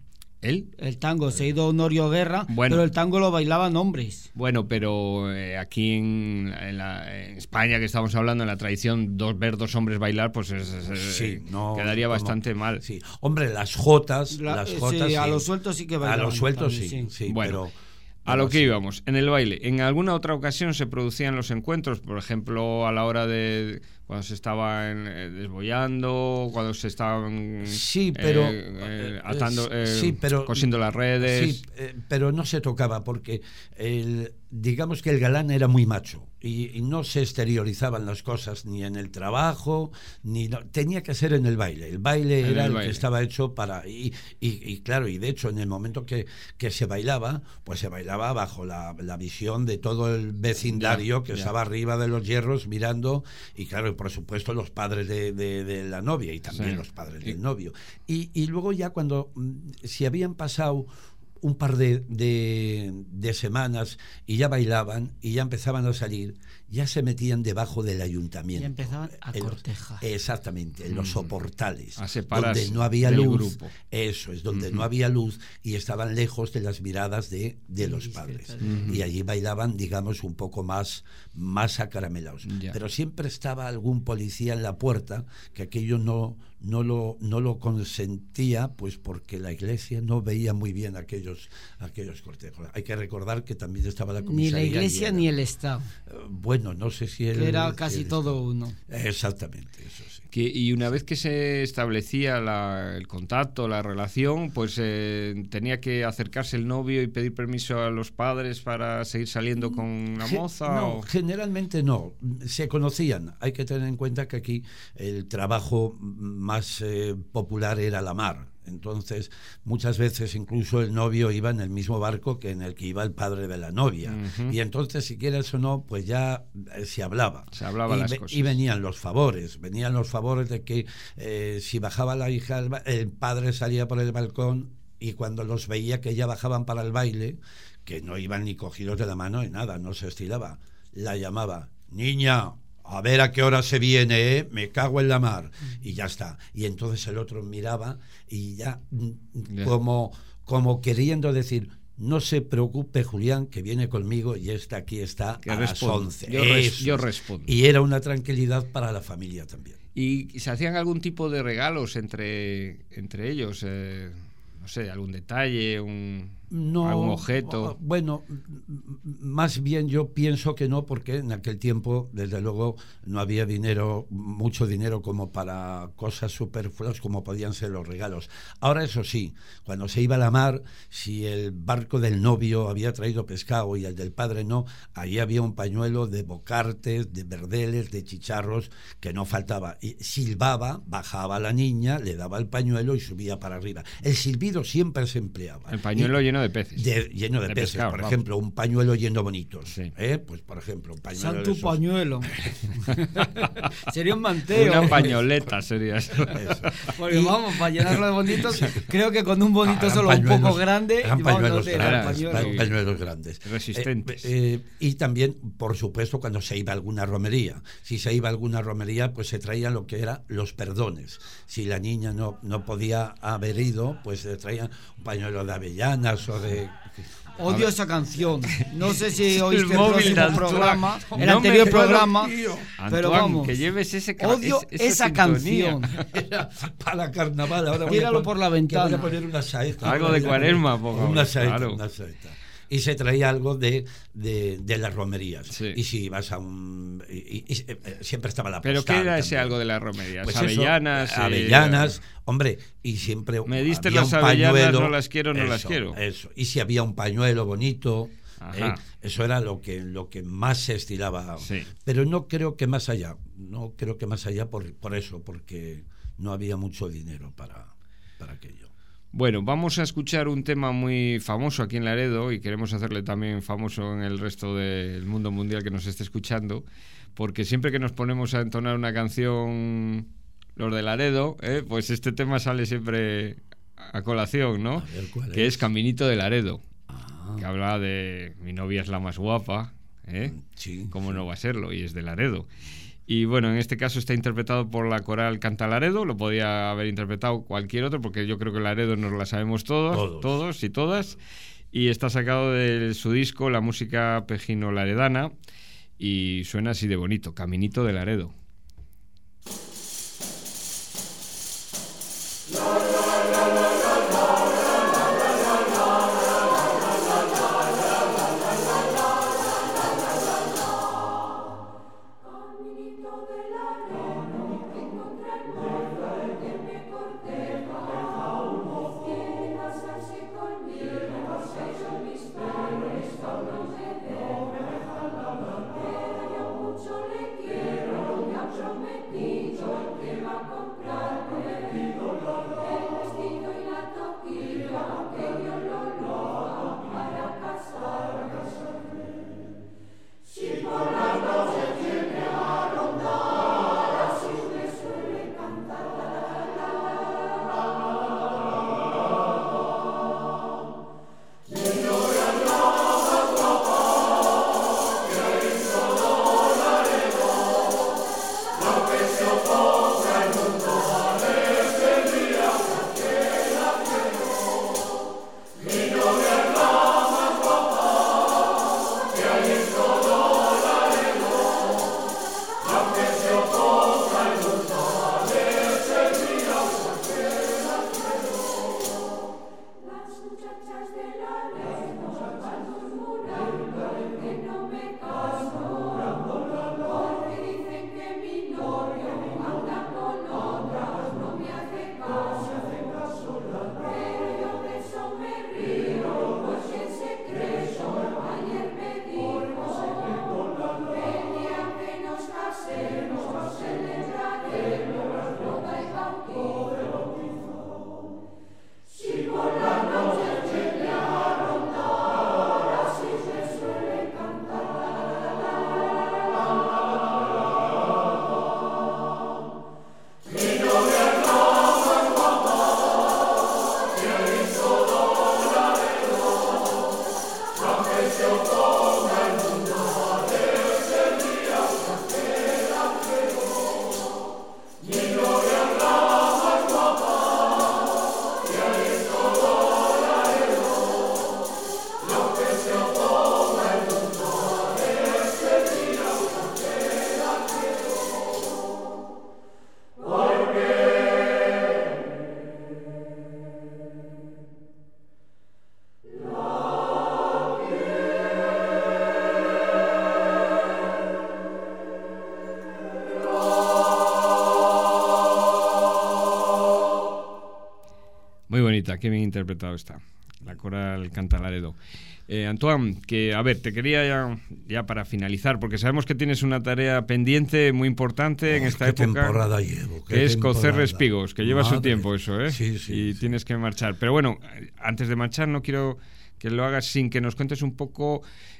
S1: ¿Él?
S2: El tango, se ha ido Honorio Guerra,
S1: Bueno.
S2: pero el tango lo bailaban hombres.
S1: Bueno, pero eh, aquí en, en, la, en España, que estamos hablando, en la tradición, dos, ver dos hombres bailar, pues es, es,
S4: Sí, no,
S1: quedaría
S4: como-
S1: bastante mal.
S4: Sí, hombre, las jotas,
S2: La-
S4: las
S2: sí,
S4: jotas
S2: a
S4: sí.
S2: los sueltos sí que
S4: A
S2: bailaban
S4: los sueltos sí,
S2: también,
S4: sí,
S1: Bueno,
S4: pero
S1: a lo que
S4: sí.
S1: íbamos, en el baile, en alguna otra ocasión se producían los encuentros, por ejemplo, a la hora de cuando se estaban eh, desbollando, cuando se estaban
S4: Sí, pero
S1: eh, eh,
S4: eh,
S1: atando, eh,
S4: sí, pero
S1: cosiendo las redes.
S4: Sí, eh, pero no se tocaba porque el, digamos que el galán era muy macho y, y no se exteriorizaban las cosas ni en el trabajo ni no, tenía que ser en el baile. El baile
S1: En
S4: era
S1: el
S4: el,
S1: baile.
S4: que estaba hecho para y, y, y claro, y de hecho en el momento que, que se bailaba, pues se bailaba bajo la, la visión de todo el vecindario
S1: Ya,
S4: que
S1: ya.
S4: estaba arriba de los hierros mirando y claro, y por supuesto los padres de, de- de la novia y también
S1: Sí.
S4: los padres
S1: Y-
S4: del novio. Y, y luego ya cuando mm, si habían pasado un par de, de, de semanas y ya bailaban y ya empezaban a salir, ya se metían debajo del ayuntamiento.
S2: Ya empezaban a
S4: En los-
S2: cortejar.
S4: exactamente, en los
S1: Mm.
S4: soportales.
S1: A separarse
S4: donde no había
S1: del
S4: luz.
S1: grupo.
S4: Eso es, donde
S1: Ujú.
S4: no había luz y estaban lejos de las miradas de, de los padres.
S1: Ujú.
S4: Y allí bailaban, digamos, un poco más, más acaramelados.
S1: Ya.
S4: Pero siempre estaba algún policía en la puerta que aquello no, no, lo, no lo consentía, pues porque la iglesia no veía muy bien aquellos, aquellos cortejos. Hay que recordar que también estaba la
S2: Ni
S4: comisaría.
S2: la iglesia
S4: y
S2: ni
S4: era-
S2: el Estado,
S4: Eh, Bueno, no sé si el,
S2: que era
S4: si
S2: casi
S4: el-
S2: todo uno.
S4: Exactamente, eso sí.
S1: Que, y una vez que se establecía la- el contacto, la relación, pues eh, tenía que acercarse el novio y pedir permiso a los padres para seguir saliendo con la
S4: Ge-
S1: moza.
S4: No,
S1: o-
S4: generalmente no. Se conocían. Hay que tener en cuenta que aquí el trabajo más eh, popular era la mar. Entonces, muchas veces incluso el novio iba en el mismo barco que en el que iba el padre de la novia.
S1: Ujú.
S4: Y entonces, si quieres o no, pues ya eh, se hablaba.
S1: Se hablaba
S4: y,
S1: las
S4: ve-
S1: cosas.
S4: y venían los favores. Venían los favores de que eh, si bajaba la hija, al ba- el padre salía por el balcón y cuando los veía que ya bajaban para el baile, que no iban ni cogidos de la mano ni nada, no se estilaba, la llamaba, niña, a ver a qué hora se viene, ¿eh? Me cago en la mar. Y ya está. Y entonces el otro miraba y ya, mm,
S1: Ya.
S4: como, como queriendo decir, no se preocupe Julián, que viene conmigo y esta aquí está
S1: Que
S4: a
S1: respondo.
S4: las once.
S1: Yo res-
S4: Eso
S1: yo
S4: es.
S1: respondo.
S4: Y era una tranquilidad para la familia también.
S1: ¿Y se hacían algún tipo de regalos entre, entre ellos? Eh, no sé, algún detalle, un,
S4: No,
S1: algún objeto.
S4: Bueno, m- m- más bien yo pienso que no, porque en aquel tiempo, desde luego, no había dinero, mucho dinero como para cosas superfluas como podían ser los regalos. Ahora, eso sí, cuando se iba a la mar, si el barco del novio había traído pescado y el del padre no, allí había un pañuelo de bocartes, de verdeles, de chicharros, que no faltaba. Y silbaba, bajaba la niña, le daba el pañuelo y subía para arriba. El silbido siempre se empleaba.
S1: El pañuelo
S4: Y-
S1: lleno de peces.
S4: de- lleno de,
S1: De
S4: peces,
S1: pescado,
S4: por
S1: vamos.
S4: ejemplo, un pañuelo lleno bonitos,
S1: Sí.
S4: ¿eh? Pues por ejemplo, un pañuelo de
S2: Santo
S4: esos.
S2: pañuelo. Sería un manteo.
S1: Una pañoleta sería eso.
S4: Eso.
S2: Porque
S4: Y-
S2: vamos, para llenarlo de bonitos, creo que con un bonito
S4: Eran
S2: solo un poco
S4: pañuelos-
S2: grande,
S4: eran
S2: vamos, no
S4: pañuelos
S2: sé, era
S1: grandes,
S2: pañuelo.
S4: eran pañuelos grandes.
S1: Resistentes.
S4: Eh, eh, y también, por supuesto, cuando se iba a alguna romería. Si se iba a alguna romería, pues se traían lo que eran los perdones. Si la niña no, no podía haber ido, pues se traían un pañuelo de avellanas o de...
S2: Odio esa canción. No sé si oíste el,
S1: móvil de
S2: próximo
S1: Antoine.
S2: programa, el
S1: No
S2: anterior
S1: me
S2: programa,
S1: Antoine,
S2: pero vamos.
S1: que lleves ese ca-
S2: Odio
S1: es- esa
S2: esa
S1: sintonía.
S2: canción.
S4: Era para carnaval. Ahora voy a
S2: Tíralo
S4: pon-
S2: por la
S4: que
S2: ventana.
S4: Voy a poner una saeta.
S1: Algo
S4: Voy a
S1: de
S4: poner
S1: Cuaresma, por favor,
S4: Una saeta,
S1: claro.
S4: una saeta. Y se traía algo de, de, de las romerías.
S1: Sí.
S4: Y si ibas a un... Y, y- y, eh, siempre estaba la
S1: ¿Pero qué
S4: postal
S1: era ese
S4: también.
S1: algo de las romerías?
S4: Pues eso,
S1: avellanas. eh,
S4: avellanas, hombre, y siempre
S1: Me diste
S4: había
S1: las
S4: un
S1: avellanas,
S4: pañuelo,
S1: no las quiero, no las
S4: eso,
S1: quiero.
S4: Eso. Y si había un pañuelo bonito,
S1: Ajá.
S4: eh, eso era lo que lo que más se estilaba.
S1: Sí.
S4: Pero no creo que más allá, no creo que más allá por, por eso, porque no había mucho dinero para, para aquello.
S1: Bueno, vamos a escuchar un tema muy famoso aquí en Laredo y queremos hacerle también famoso en el resto del mundo mundial que nos esté escuchando, porque siempre que nos ponemos a entonar una canción, los de Laredo, ¿eh? Pues este tema sale siempre a colación, ¿no?
S4: A ver, ¿cuál
S1: Que
S4: es?
S1: es Caminito de Laredo,
S4: Ah,
S1: que habla de mi novia es la más guapa, ¿eh?
S4: sí.
S1: ¿Cómo no va a serlo? Y es de Laredo. Y bueno, en este caso está interpretado por la coral Canta Laredo, lo podía haber interpretado cualquier otro, porque yo creo que Laredo nos la sabemos todos, todos, todos y todas. Y está sacado de su disco La Música Pejino Laredana y suena así de bonito, Caminito de Laredo. Muy bonita, qué bien interpretado está. La coral Canta Laredo. Eh, Antoine, que a ver, te quería ya, ya para finalizar, porque sabemos que tienes una tarea pendiente muy importante oh, en esta
S4: qué
S1: época.
S4: Temporada llevo, qué
S1: que es
S4: temporada.
S1: cocer espigos, que lleva
S4: Madre.
S1: su tiempo eso, ¿eh?
S4: Sí, sí,
S1: y
S4: sí.
S1: tienes que marchar. Pero bueno, antes de marchar no quiero que lo hagas sin que nos cuentes un poco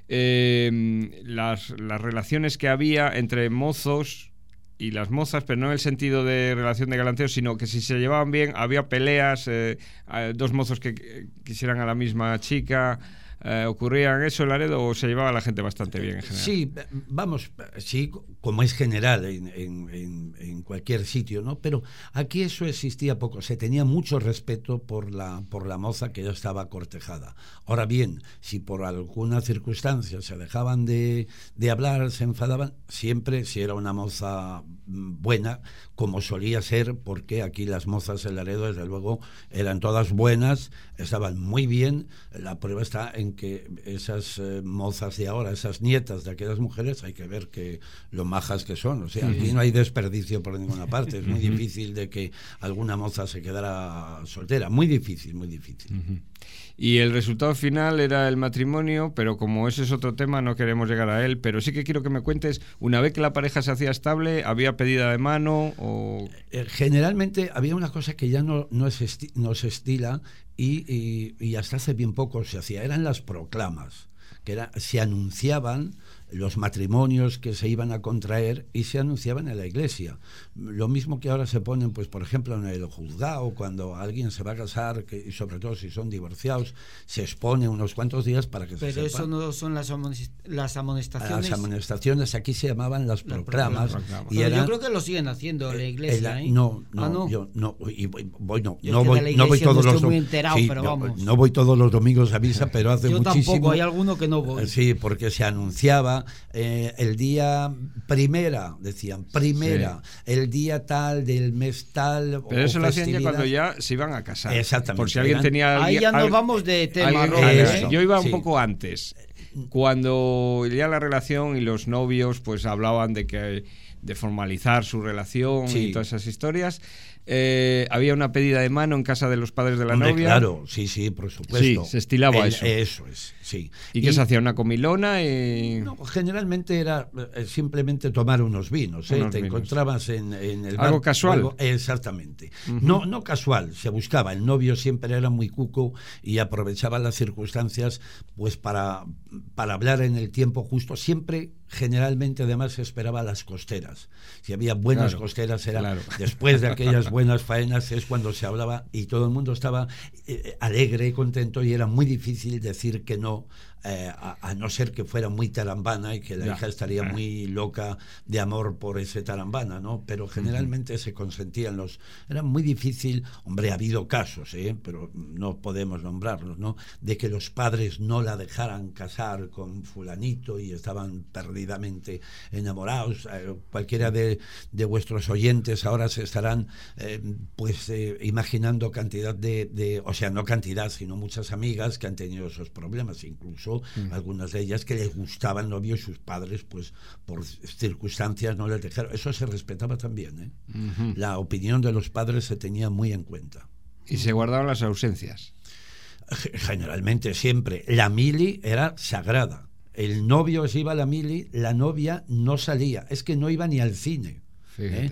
S1: eh, las, las relaciones que había entre mozos y las mozas, pero no en el sentido de relación de galanteo, sino que si se llevaban bien, había peleas, eh, dos mozos que eh, quisieran a la misma chica, eh, ¿ocurrían eso en Laredo o se llevaba la gente bastante bien en general?
S4: Sí, vamos, sí, como es general en, en, en, en cualquier sitio, ¿no? Pero aquí eso existía poco, se tenía mucho respeto por la, por la moza que ya estaba cortejada. Ahora bien, si por alguna circunstancia se dejaban de, de hablar, se enfadaban, siempre, si era una moza buena, como solía ser, porque aquí las mozas en Laredo, desde luego, eran todas buenas, estaban muy bien. La prueba está en que esas eh, mozas de ahora, esas nietas de aquellas mujeres, hay que ver que lo majas que son. O sea, aquí no hay desperdicio por ninguna parte. Es muy difícil de que alguna moza se quedara soltera. Muy difícil, muy difícil.
S1: Uh-huh. Y el resultado final era el matrimonio, pero como ese es otro tema, no queremos llegar a él. Pero sí que quiero que me cuentes, una vez que la pareja se hacía estable, ¿había pedida de mano? O...
S4: Eh, generalmente había una cosa que ya no, no, se, esti no se estila y, y, y hasta hace bien poco se hacía, eran las proclamas, que era, se anunciaban los matrimonios que se iban a contraer y se anunciaban en la iglesia. Lo mismo que ahora se ponen, pues por ejemplo, en el juzgado, cuando alguien se va a casar, que, y sobre todo si son divorciados, se expone unos cuantos días para que
S2: Pero
S4: se sepa.
S2: eso no son las, amonest las amonestaciones.
S4: Las amonestaciones aquí se llamaban las proclamas.
S1: proclamas.
S4: Y
S2: Pero
S4: eran,
S2: yo creo que lo siguen haciendo en la iglesia.
S4: el,
S2: ¿eh?
S4: no, no,
S2: ah, no,
S4: yo no, y voy, voy no,
S2: yo
S4: no,
S2: es que de
S4: voy,
S2: la
S4: no voy
S2: iglesia
S4: todos
S2: no
S4: los
S2: estoy muy
S4: dom-
S2: enterado,
S4: sí,
S2: pero
S4: no,
S2: vamos.
S4: no voy todos los domingos a misa, pero hace
S2: yo
S4: muchísimo.
S2: tampoco, hay alguno que no voy.
S4: Sí, porque se anunciaba eh, el día primera, decían, primera, sí. el día tal del mes tal.
S1: Pero eso lo hacían ya cuando ya se iban a casar.
S4: Exactamente.
S1: Por si alguien
S4: Eran,
S1: tenía...
S2: Ahí ya nos
S1: al,
S2: vamos de tema.
S1: alguien,
S2: ¿eh?
S1: Yo iba un
S4: sí.
S1: poco antes. Cuando ya la relación y los novios pues hablaban de que de formalizar su relación
S4: sí.
S1: y todas esas historias, eh, había una pedida de mano en casa de los padres de la
S4: Hombre,
S1: novia.
S4: Claro, sí, sí, por supuesto.
S1: Sí, se estilaba
S4: El,
S1: eso.
S4: Eso es, sí.
S1: ¿Y, ¿Y qué se hacía? ¿Una comilona? Y...
S4: No, generalmente era eh, simplemente tomar unos vinos. ¿eh?
S1: Unos
S4: Te
S1: vinos.
S4: encontrabas en, en el bar.
S1: ¿Algo casual?
S4: Algo, exactamente.
S1: Uh-huh.
S4: No, no casual, se buscaba. El novio siempre era muy cuco y aprovechaba las circunstancias pues para, para hablar en el tiempo justo. Siempre, generalmente, además, se esperaba las costeras. Si había buenas
S1: claro,
S4: costeras, era
S1: claro.
S4: después de aquellas buenas faenas, es cuando se hablaba y todo el mundo estaba eh, alegre y contento, y era muy difícil decir que no, eh, a, a no ser que fuera muy tarambana y que la
S1: ya,
S4: hija estaría
S1: eh.
S4: muy loca de amor por ese tarambana, ¿no? Pero generalmente uh-huh. se consentían los... Era muy difícil, hombre, ha habido casos, ¿eh? Pero no podemos nombrarlos, ¿no? De que los padres no la dejaran casar con fulanito y estaban perdidamente enamorados. Eh, cualquiera de, de vuestros oyentes ahora se estarán eh, pues eh, imaginando cantidad de, de, o sea, no cantidad, sino muchas amigas que han tenido esos problemas, incluso mm. algunas de ellas que les gustaba el novio y sus padres, pues por circunstancias no les dejaron. Eso se respetaba también, ¿eh? Uh-huh. La opinión de los padres se tenía muy en cuenta.
S1: Y se guardaban las ausencias.
S4: Generalmente siempre. La mili era sagrada. El novio se iba a la mili, la novia no salía. Es que no iba ni al cine. ¿Eh?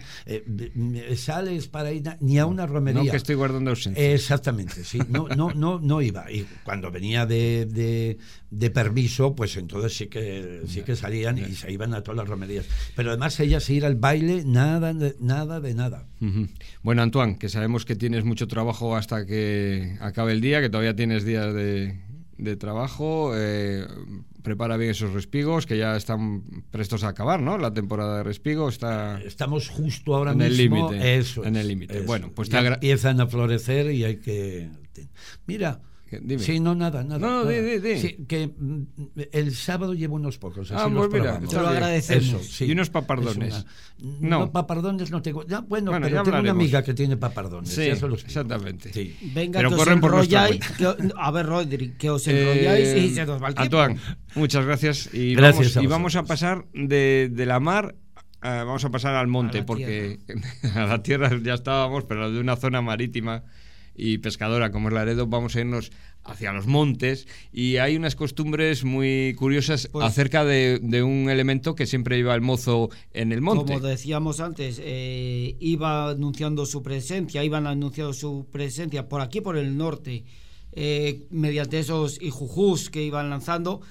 S4: Eh, sales para ir ni a una romería.
S1: No, que estoy guardando ausencia.
S4: Exactamente, sí. No, no, no, no iba. Y cuando venía de, de, de permiso, pues entonces sí que sí que salían y se iban a todas las romerías. Pero además ella se ir al baile, nada de nada de nada.
S1: Uh-huh. Bueno, Antoine, que sabemos que tienes mucho trabajo hasta que acabe el día, que todavía tienes días de, de trabajo. Eh, prepara bien esos respigos, que ya están prestos a acabar, ¿no? La temporada de respigos está...
S4: Estamos justo ahora
S1: en
S4: mismo...
S1: el límite.
S4: Eso
S1: en
S4: es,
S1: el límite.
S4: eso.
S1: Bueno, pues te
S4: ya
S1: agra...
S4: empiezan a florecer y hay que... Mira...
S1: Dime.
S4: Sí, no, nada, nada.
S1: No,
S4: nada.
S1: Di, di, di.
S4: Sí, que mm, el sábado llevo unos pocos. Así
S1: ah,
S4: los
S1: pues mira,
S4: probamos.
S2: te lo agradecemos.
S4: Eso, sí.
S1: Y unos papardones.
S4: Una...
S1: No.
S4: no, papardones no tengo. Ya, bueno,
S1: bueno,
S4: pero
S1: ya
S4: tengo
S1: hablaremos.
S4: una amiga que tiene papardones.
S1: Sí,
S4: ya se los
S1: exactamente.
S4: Sí.
S2: Venga,
S1: pero
S2: que
S1: corren
S2: os
S1: por nuestra
S2: enrolláis. Que, a ver, Rodri, que os
S1: Eh,
S2: enrolláis y se nos va el tiempo.
S1: Antoine, muchas gracias. Y
S4: Gracias
S1: vamos,
S4: a
S1: y vamos a
S4: vosotros.
S1: pasar de, de la mar, uh, vamos a pasar al monte,
S2: A la
S1: porque a la tierra ya estábamos, pero de una zona marítima y pescadora como es Laredo, vamos a irnos hacia los montes, y hay unas costumbres muy curiosas
S2: pues,
S1: acerca de, de un elemento que siempre iba el mozo en el monte.
S2: Como decíamos antes, eh, iba anunciando su presencia, iban anunciando su presencia por aquí, por el norte, eh, mediante esos ijujús que iban lanzando,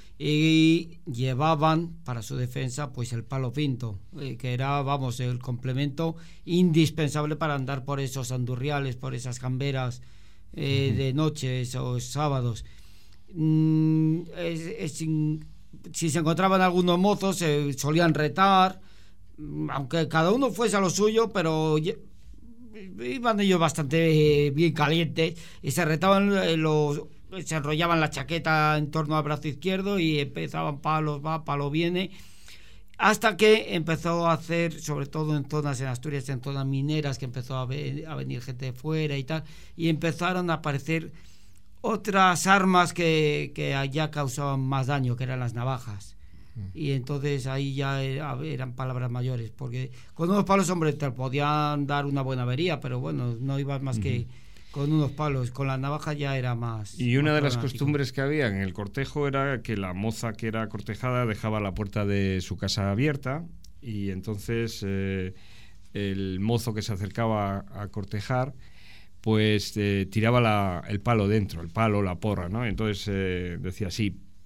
S2: y llevaban para su defensa pues el palo pinto, eh, que era, vamos, el complemento indispensable para andar por esos andurriales, por esas camberas eh, uh-huh. de noche, esos sábados. Mm, es, es, si se encontraban algunos mozos, se solían retar, aunque cada uno fuese a lo suyo, pero iban ellos bastante bien calientes y se retaban los... se enrollaban la chaqueta en torno al brazo izquierdo y empezaban palos, va, palo viene, hasta que empezó a hacer, sobre todo en zonas en Asturias, en zonas mineras, que empezó a, ver, a venir gente de fuera y tal, y empezaron a aparecer otras armas que, que allá causaban más daño, que eran las navajas. Y entonces ahí ya era, eran palabras mayores, porque con unos palos, hombre, te podían dar una buena avería, pero bueno, no ibas más uh-huh. que con unos palos. Con la navaja ya era más.
S1: Y una
S2: más
S1: de las
S2: problemático.
S1: costumbres que había en el cortejo era que la moza que era cortejada dejaba la puerta de su casa abierta, y entonces eh, el mozo que se acercaba a, a cortejar pues eh, tiraba la, el palo dentro, el palo, la porra, ¿no? Entonces eh, decía así: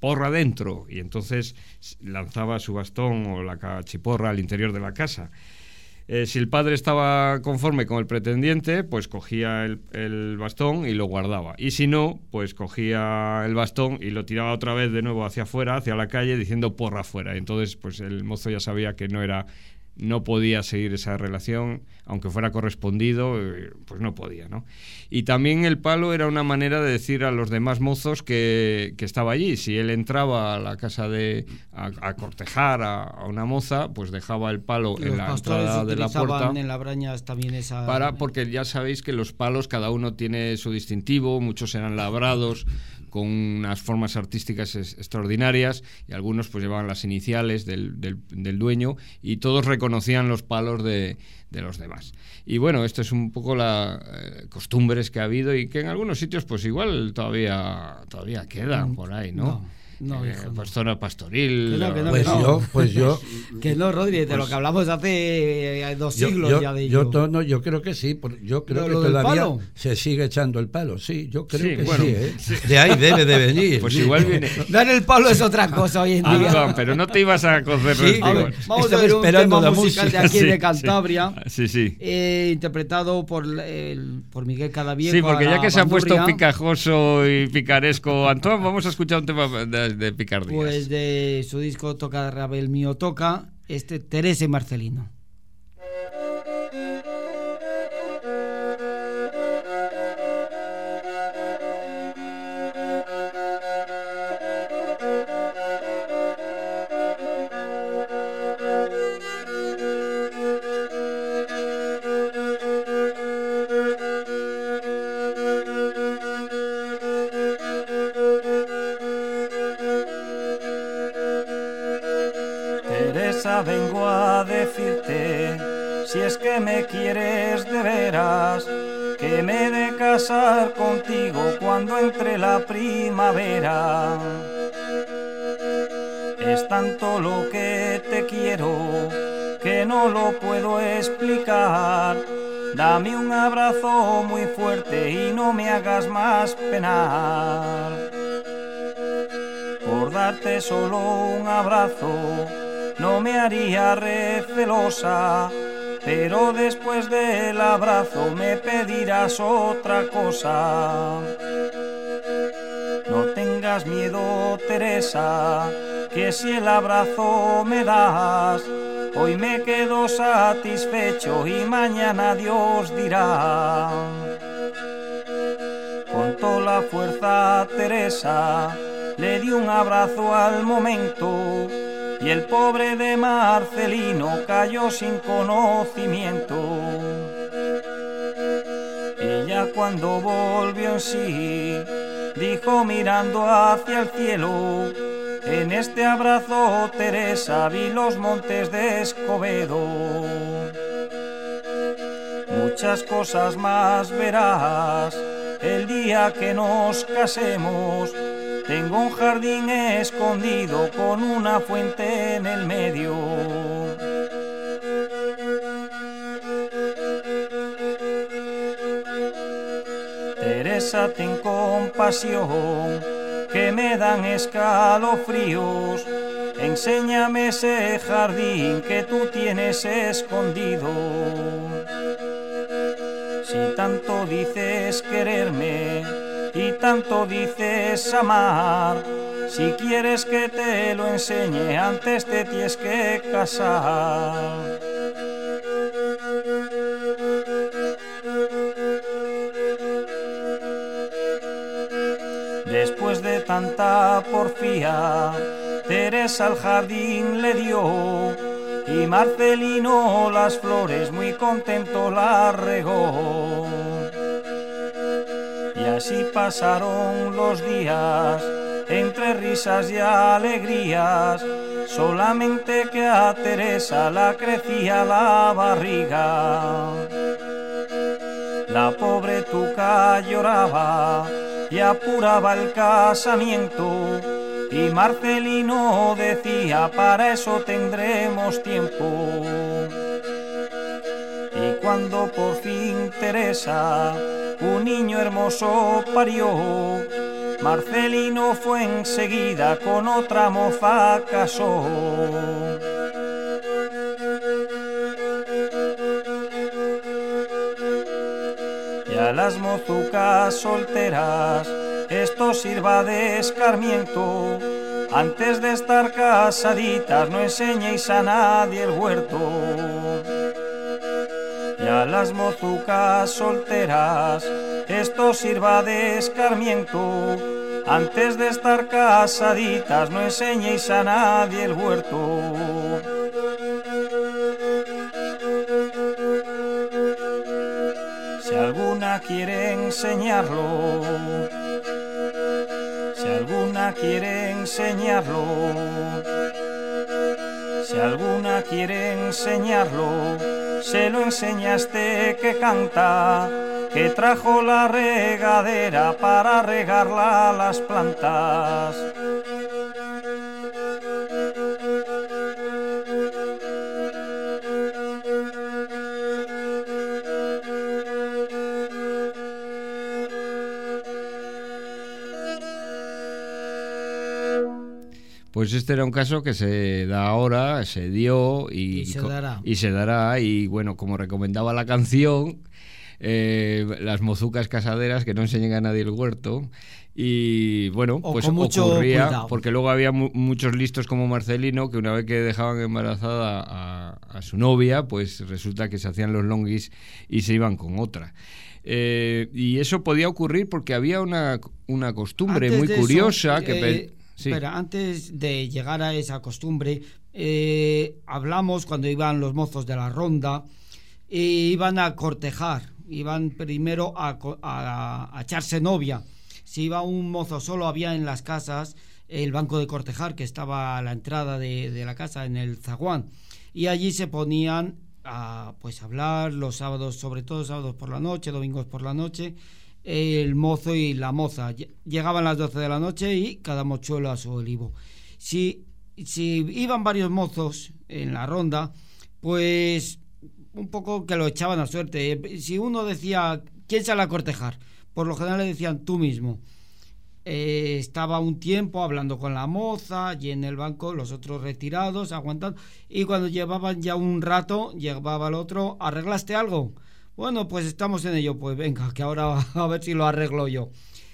S1: porra dentro, y entonces lanzaba su bastón o la cachiporra al interior de la casa. Eh, si el padre estaba conforme con el pretendiente, pues cogía el, el bastón y lo guardaba. Y si no, pues cogía el bastón y lo tiraba otra vez de nuevo hacia afuera, hacia la calle, diciendo porra afuera. Entonces, pues el mozo ya sabía que no era, no podía seguir esa relación, aunque fuera correspondido, eh, pues no podía, ¿no? Y también el palo era una manera de decir a los demás mozos que, que estaba allí. Si él entraba a la casa de a, a cortejar a, a una moza, pues dejaba el palo
S2: Y
S1: en
S2: los
S1: la
S2: pastores
S1: entrada de la
S2: utilizaban
S1: puerta.
S2: en Labrañas también esa...
S1: Para, porque ya sabéis que los palos cada uno tiene su distintivo, muchos eran labrados con unas formas artísticas es, extraordinarias, y algunos pues llevaban las iniciales del, del, del dueño, y todos reconocían los palos de, de los demás. Y bueno, esto es un poco las eh, costumbres que ha habido, y que en algunos sitios pues igual todavía todavía quedan por ahí, ¿no?
S2: No. No,
S1: eh,
S2: hijo, no.
S1: pues zona pastoril.
S2: Que no, que no,
S4: Pues
S2: que no.
S4: yo, pues yo,
S2: Que no, Rodri, de
S4: Pues-
S2: lo que hablamos hace eh, dos
S4: yo,
S2: siglos
S4: yo,
S2: ya de
S4: yo,
S2: ello.
S4: to- no, yo creo que sí, por- yo creo
S2: ¿Lo-
S4: que
S2: lo del
S4: todavía
S2: palo?
S4: se sigue echando el palo, sí, yo creo
S1: Sí,
S4: que
S1: bueno,
S4: sí, ¿eh? De ahí debe de venir.
S1: Pues igual viene.
S2: Dar el palo es otra cosa hoy en
S1: Ah,
S2: día.
S1: Juan, pero no te ibas a cocer
S4: Sí,
S1: los
S2: A ver,
S1: bigos.
S2: vamos
S4: Estaba
S2: a ver un
S4: esperando
S2: tema
S4: la
S2: musical
S4: música.
S2: de aquí
S1: Sí,
S2: de
S1: sí.
S2: Cantabria,
S1: Sí, sí.
S2: eh, interpretado por, el, por Miguel Cadavieco.
S1: Sí, porque
S2: a
S1: ya
S2: la
S1: que se ha puesto
S2: bandurria,
S1: picajoso y picaresco Antón, vamos a escuchar un tema de, de picardías.
S2: pues de su disco Toca Rabel Mío Toca, este Teresa y Marcelino.
S8: Teresa, vengo a decirte, si es que me quieres de veras, que me he de casar contigo cuando entre la primavera. Es tanto lo que te quiero que no lo puedo explicar. Dame un abrazo muy fuerte y no me hagas más penar. Por darte solo un abrazo no me haría recelosa, pero después del abrazo me pedirás otra cosa. No tengas miedo, Teresa, que si el abrazo me das, hoy me quedo satisfecho y mañana Dios dirá. Con toda la fuerza, Teresa, le di un abrazo al momento, y el pobre de Marcelino cayó sin conocimiento. Ella cuando volvió en sí, dijo mirando hacia el cielo, en este abrazo, Teresa, vi los montes de Escobedo. Muchas cosas más verás el día que nos casemos. Tengo un jardín escondido con una fuente en el medio. Teresa, ten compasión, que me dan escalofríos. Enséñame ese jardín que tú tienes escondido. Si tanto dices quererme y tanto dices amar, si quieres que te lo enseñe, antes te tienes que casar. Después de tanta porfía, Teresa al jardín le dio, y Marcelino las flores muy contento las regó. Y así pasaron los días, entre risas y alegrías, solamente que a Teresa la crecía la barriga. La pobre tuca lloraba y apuraba el casamiento, y Marcelino decía, para eso tendremos tiempo. Y cuando por fin Teresa un niño hermoso parió, Marcelino fue enseguida con otra moza casó. Y a las mozucas solteras esto sirva de escarmiento. Antes de estar casaditas no enseñéis a nadie el huerto. Y a las mozucas solteras esto sirva de escarmiento. Antes de estar casaditas no enseñéis a nadie el huerto. Si alguna quiere enseñarlo, si alguna quiere enseñarlo, si alguna quiere enseñarlo, se lo enseña este que canta, que trajo la regadera para regarla las plantas.
S1: Pues este era un caso que se da ahora, se dio y,
S2: y se dará.
S1: Y se dará, y bueno, como recomendaba la canción, eh, las mozucas casaderas que no enseñen a nadie el huerto. Y bueno,
S2: o
S1: pues
S2: con mucho
S1: ocurría,
S2: cuidado.
S1: Porque luego había mu- muchos listos como Marcelino, que una vez que dejaban embarazada a, a su novia, pues resulta que se hacían los longuis y se iban con otra. Eh, y eso podía ocurrir porque había una, una costumbre
S2: Antes
S1: muy
S2: de
S1: curiosa
S2: eso,
S1: que...
S2: eh,
S1: pe- Sí.
S2: Espera, antes de llegar a esa costumbre, eh, hablamos cuando iban los mozos de la ronda, e iban a cortejar, iban primero a, a, a echarse novia. Si iba un mozo solo, había en las casas el banco de cortejar que estaba a la entrada de, de la casa, en el zaguán, y allí se ponían a pues hablar los sábados, sobre todo sábados por la noche, domingos por la noche, el mozo y la moza. Llegaban las doce de la noche y cada mochuelo a su olivo. Si, si iban varios mozos en la ronda, pues un poco que lo echaban a suerte. Si uno decía, ¿quién sale a cortejar? Por lo general le decían, tú mismo. Eh, estaba un tiempo hablando con la moza allí en el banco, los otros retirados, aguantando, y cuando llevaban ya un rato, llevaba el otro, ¿arreglaste algo? Bueno, pues estamos en ello, pues venga, que ahora a ver si lo arreglo yo.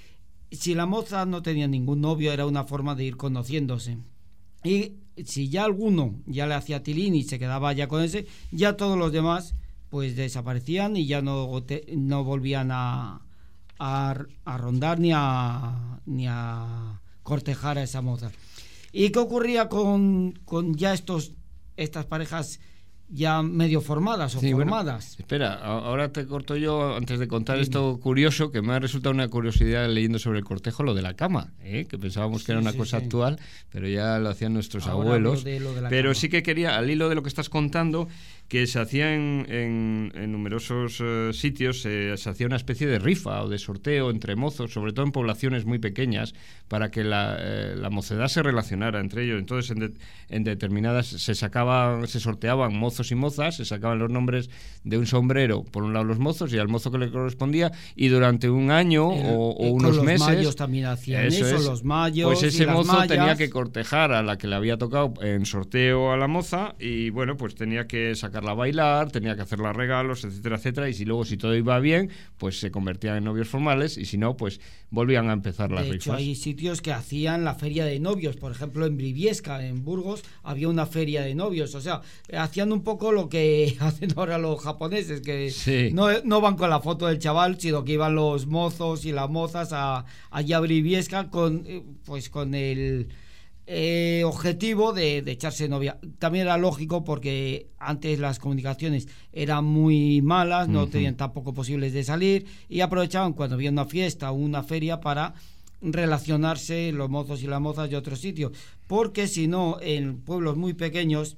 S2: Si la moza no tenía ningún novio, era una forma de ir conociéndose. Y si ya alguno ya le hacía tilín y se quedaba ya con ese, ya todos los demás pues desaparecían y ya no, te, no volvían a, a, a rondar ni a, ni a cortejar a esa moza. ¿Y qué ocurría con, con ya estos estas parejas ya medio formadas o sí, formadas?
S1: Bueno, espera, ahora te corto yo antes de contar sí. esto curioso, que me ha resultado una curiosidad leyendo sobre el cortejo, lo de la cama, ¿eh? Que pensábamos sí, que era una sí, cosa sí. actual, pero ya lo hacían nuestros ahora abuelos. Lo de, lo de la pero cama. Sí que quería, al hilo de lo que estás contando, que se hacía en, en, en numerosos uh, sitios, eh, se hacía una especie de rifa o de sorteo entre mozos, sobre todo en poblaciones muy pequeñas, para que la, eh, la mocedad se relacionara entre ellos. Entonces, en, de, en determinadas se sacaban, se sorteaban mozos y mozas, se sacaban los nombres de un sombrero, por un lado los mozos y al mozo que le correspondía, y durante un año el, o, o unos
S2: los
S1: meses...
S2: Los mayos también hacían eso, eso es, los mayos
S1: pues ese
S2: y las
S1: mozo
S2: mayas.
S1: Tenía que cortejar a la que le había tocado en sorteo a la moza, y bueno, pues tenía que sacar a bailar, tenía que hacerle regalos, etcétera, etcétera, y si luego si todo iba bien, pues se convertían en novios formales, y si no, pues volvían a empezar las
S2: rifas. De hecho,
S1: rifas.
S2: Hay sitios que hacían la feria de novios, por ejemplo, en Briviesca, en Burgos, había una feria de novios, o sea, hacían un poco lo que hacen ahora los japoneses, que
S1: sí.
S2: no, no van con la foto del chaval, sino que iban los mozos y las mozas a, allá a Briviesca con, pues con el... Eh, objetivo de, de echarse novia. También era lógico porque antes las comunicaciones eran muy malas, no uh-huh. tenían tampoco posibles de salir, y aprovechaban cuando había una fiesta o una feria para relacionarse los mozos y las mozas de otro sitio, porque si no, en pueblos muy pequeños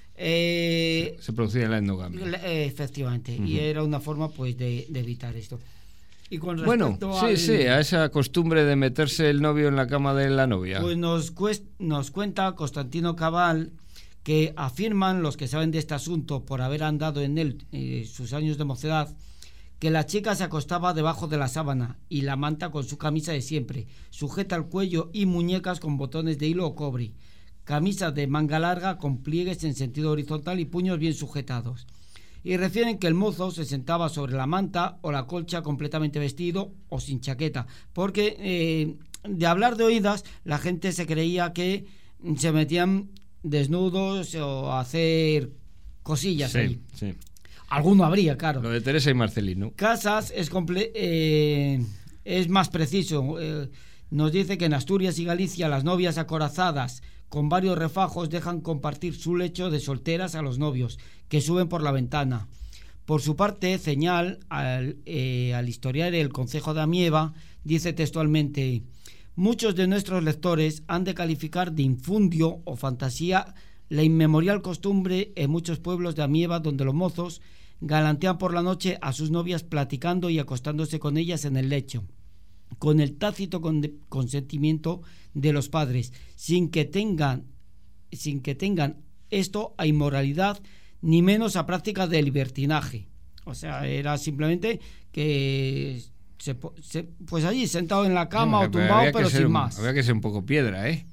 S2: eh,
S1: se, se producía la endogamia.
S2: Eh, efectivamente, uh-huh. y era una forma pues de, de evitar esto. Y con
S1: bueno, sí,
S2: al...
S1: sí, a esa costumbre de meterse el novio en la cama de la novia.
S2: Pues nos, cuest... nos cuenta Constantino Cabal que afirman los que saben de este asunto por haber andado en él eh, sus años de mocedad, que la chica se acostaba debajo de la sábana y la manta con su camisa de siempre, sujeta al cuello y muñecas con botones de hilo o cobre, camisa de manga larga con pliegues en sentido horizontal y puños bien sujetados. Y refieren que el mozo se sentaba sobre la manta o la colcha completamente vestido o sin chaqueta, porque eh, de hablar de oídas la gente se creía que se metían desnudos o a hacer cosillas
S1: sí,
S2: ahí.
S1: Sí.
S2: Alguno habría, claro.
S1: Lo de Teresa y Marcelino.
S2: Casas es, comple eh, es más preciso. Eh, nos dice que en Asturias y Galicia las novias acorazadas con varios refajos dejan compartir su lecho de solteras a los novios, que suben por la ventana. Por su parte, Ceñal, al, eh, al historiar el concejo de Amieva, dice textualmente: muchos de nuestros lectores han de calificar de infundio o fantasía la inmemorial costumbre en muchos pueblos de Amieva donde los mozos galantean por la noche a sus novias platicando y acostándose con ellas en el lecho, con el tácito consentimiento de los padres, sin que tengan, sin que tengan esto a inmoralidad ni menos a práctica de libertinaje. O sea, era simplemente que se, se, pues allí sentado en la cama no, o tumbado, pero sin
S1: un,
S2: más.
S1: Había que ser un poco piedra, ¿eh?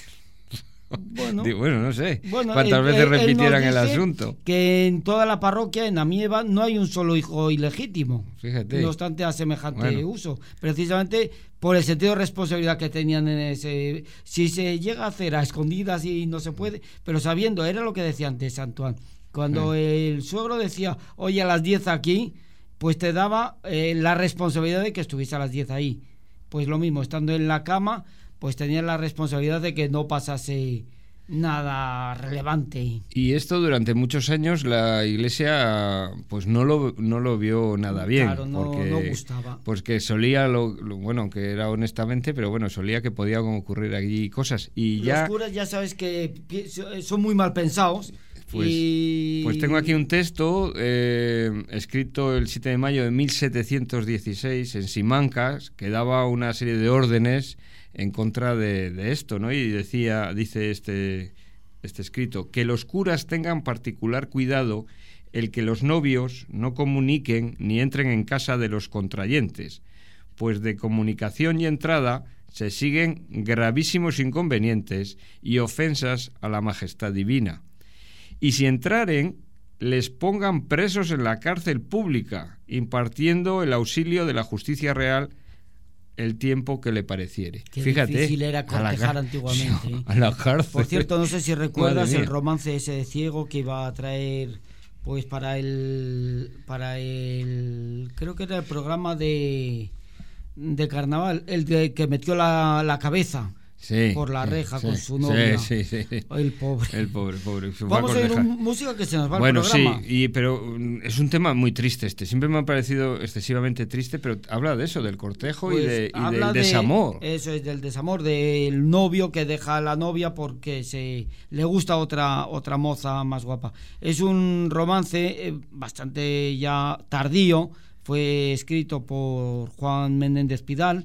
S2: Bueno,
S1: bueno, no sé
S2: bueno,
S1: cuántas
S2: él,
S1: veces
S2: él,
S1: repitieran
S2: él
S1: el asunto.
S2: Que en toda la parroquia, en Amieva, no hay un solo hijo ilegítimo.
S1: Fíjate.
S2: No obstante a semejante
S1: bueno.
S2: uso. Precisamente por el sentido de responsabilidad que tenían en ese. Si se llega a hacer a escondidas y no se puede, pero sabiendo, era lo que decía antes Antoine. Cuando sí. el suegro decía, oye, a las diez aquí, pues te daba eh, la responsabilidad de que estuviese a las diez ahí. Pues lo mismo, estando en la cama, pues tenía la responsabilidad de que no pasase nada relevante.
S1: Y esto durante muchos años la Iglesia pues no lo no lo vio nada bien.
S2: Claro, no,
S1: porque,
S2: no gustaba.
S1: Pues que solía, lo, lo, bueno, que era honestamente, pero bueno, solía que podían ocurrir allí cosas. Y ya,
S2: los curas ya sabes que son muy mal pensados.
S1: Pues,
S2: y...
S1: pues tengo aquí un texto eh, escrito el siete de mayo de mil setecientos dieciséis en Simancas, que daba una serie de órdenes en contra de, de esto, ¿no? Y decía, dice este, este escrito, que los curas tengan particular cuidado el que los novios no comuniquen ni entren en casa de los contrayentes, pues de comunicación y entrada se siguen gravísimos inconvenientes y ofensas a la majestad divina. Y si entraren, les pongan presos en la cárcel pública, impartiendo el auxilio de la justicia real el tiempo que le pareciere.
S2: Qué
S1: Fíjate,
S2: difícil era cortejar
S1: a
S2: antiguamente. ¿eh?
S1: A la cárcel.
S2: Por cierto, no sé si recuerdas el romance ese de Ciego que iba a traer, pues para el, para el, creo que era el programa de, de carnaval, el de que metió la, la cabeza.
S1: Sí,
S2: por la reja
S1: sí,
S2: con su novia.
S1: Sí, sí, sí.
S2: El pobre.
S1: El pobre, pobre.
S2: Vamos a ir a música que se nos va
S1: bueno,
S2: el programa.
S1: Bueno, sí, y, pero es un tema muy triste este. Siempre me ha parecido excesivamente triste, pero habla de eso, del cortejo pues y, de, y del de, desamor.
S2: Eso es, del desamor, del novio que deja a la novia porque se le gusta otra, otra moza más guapa. Es un romance eh, bastante ya tardío, fue escrito por Juan Menéndez Pidal,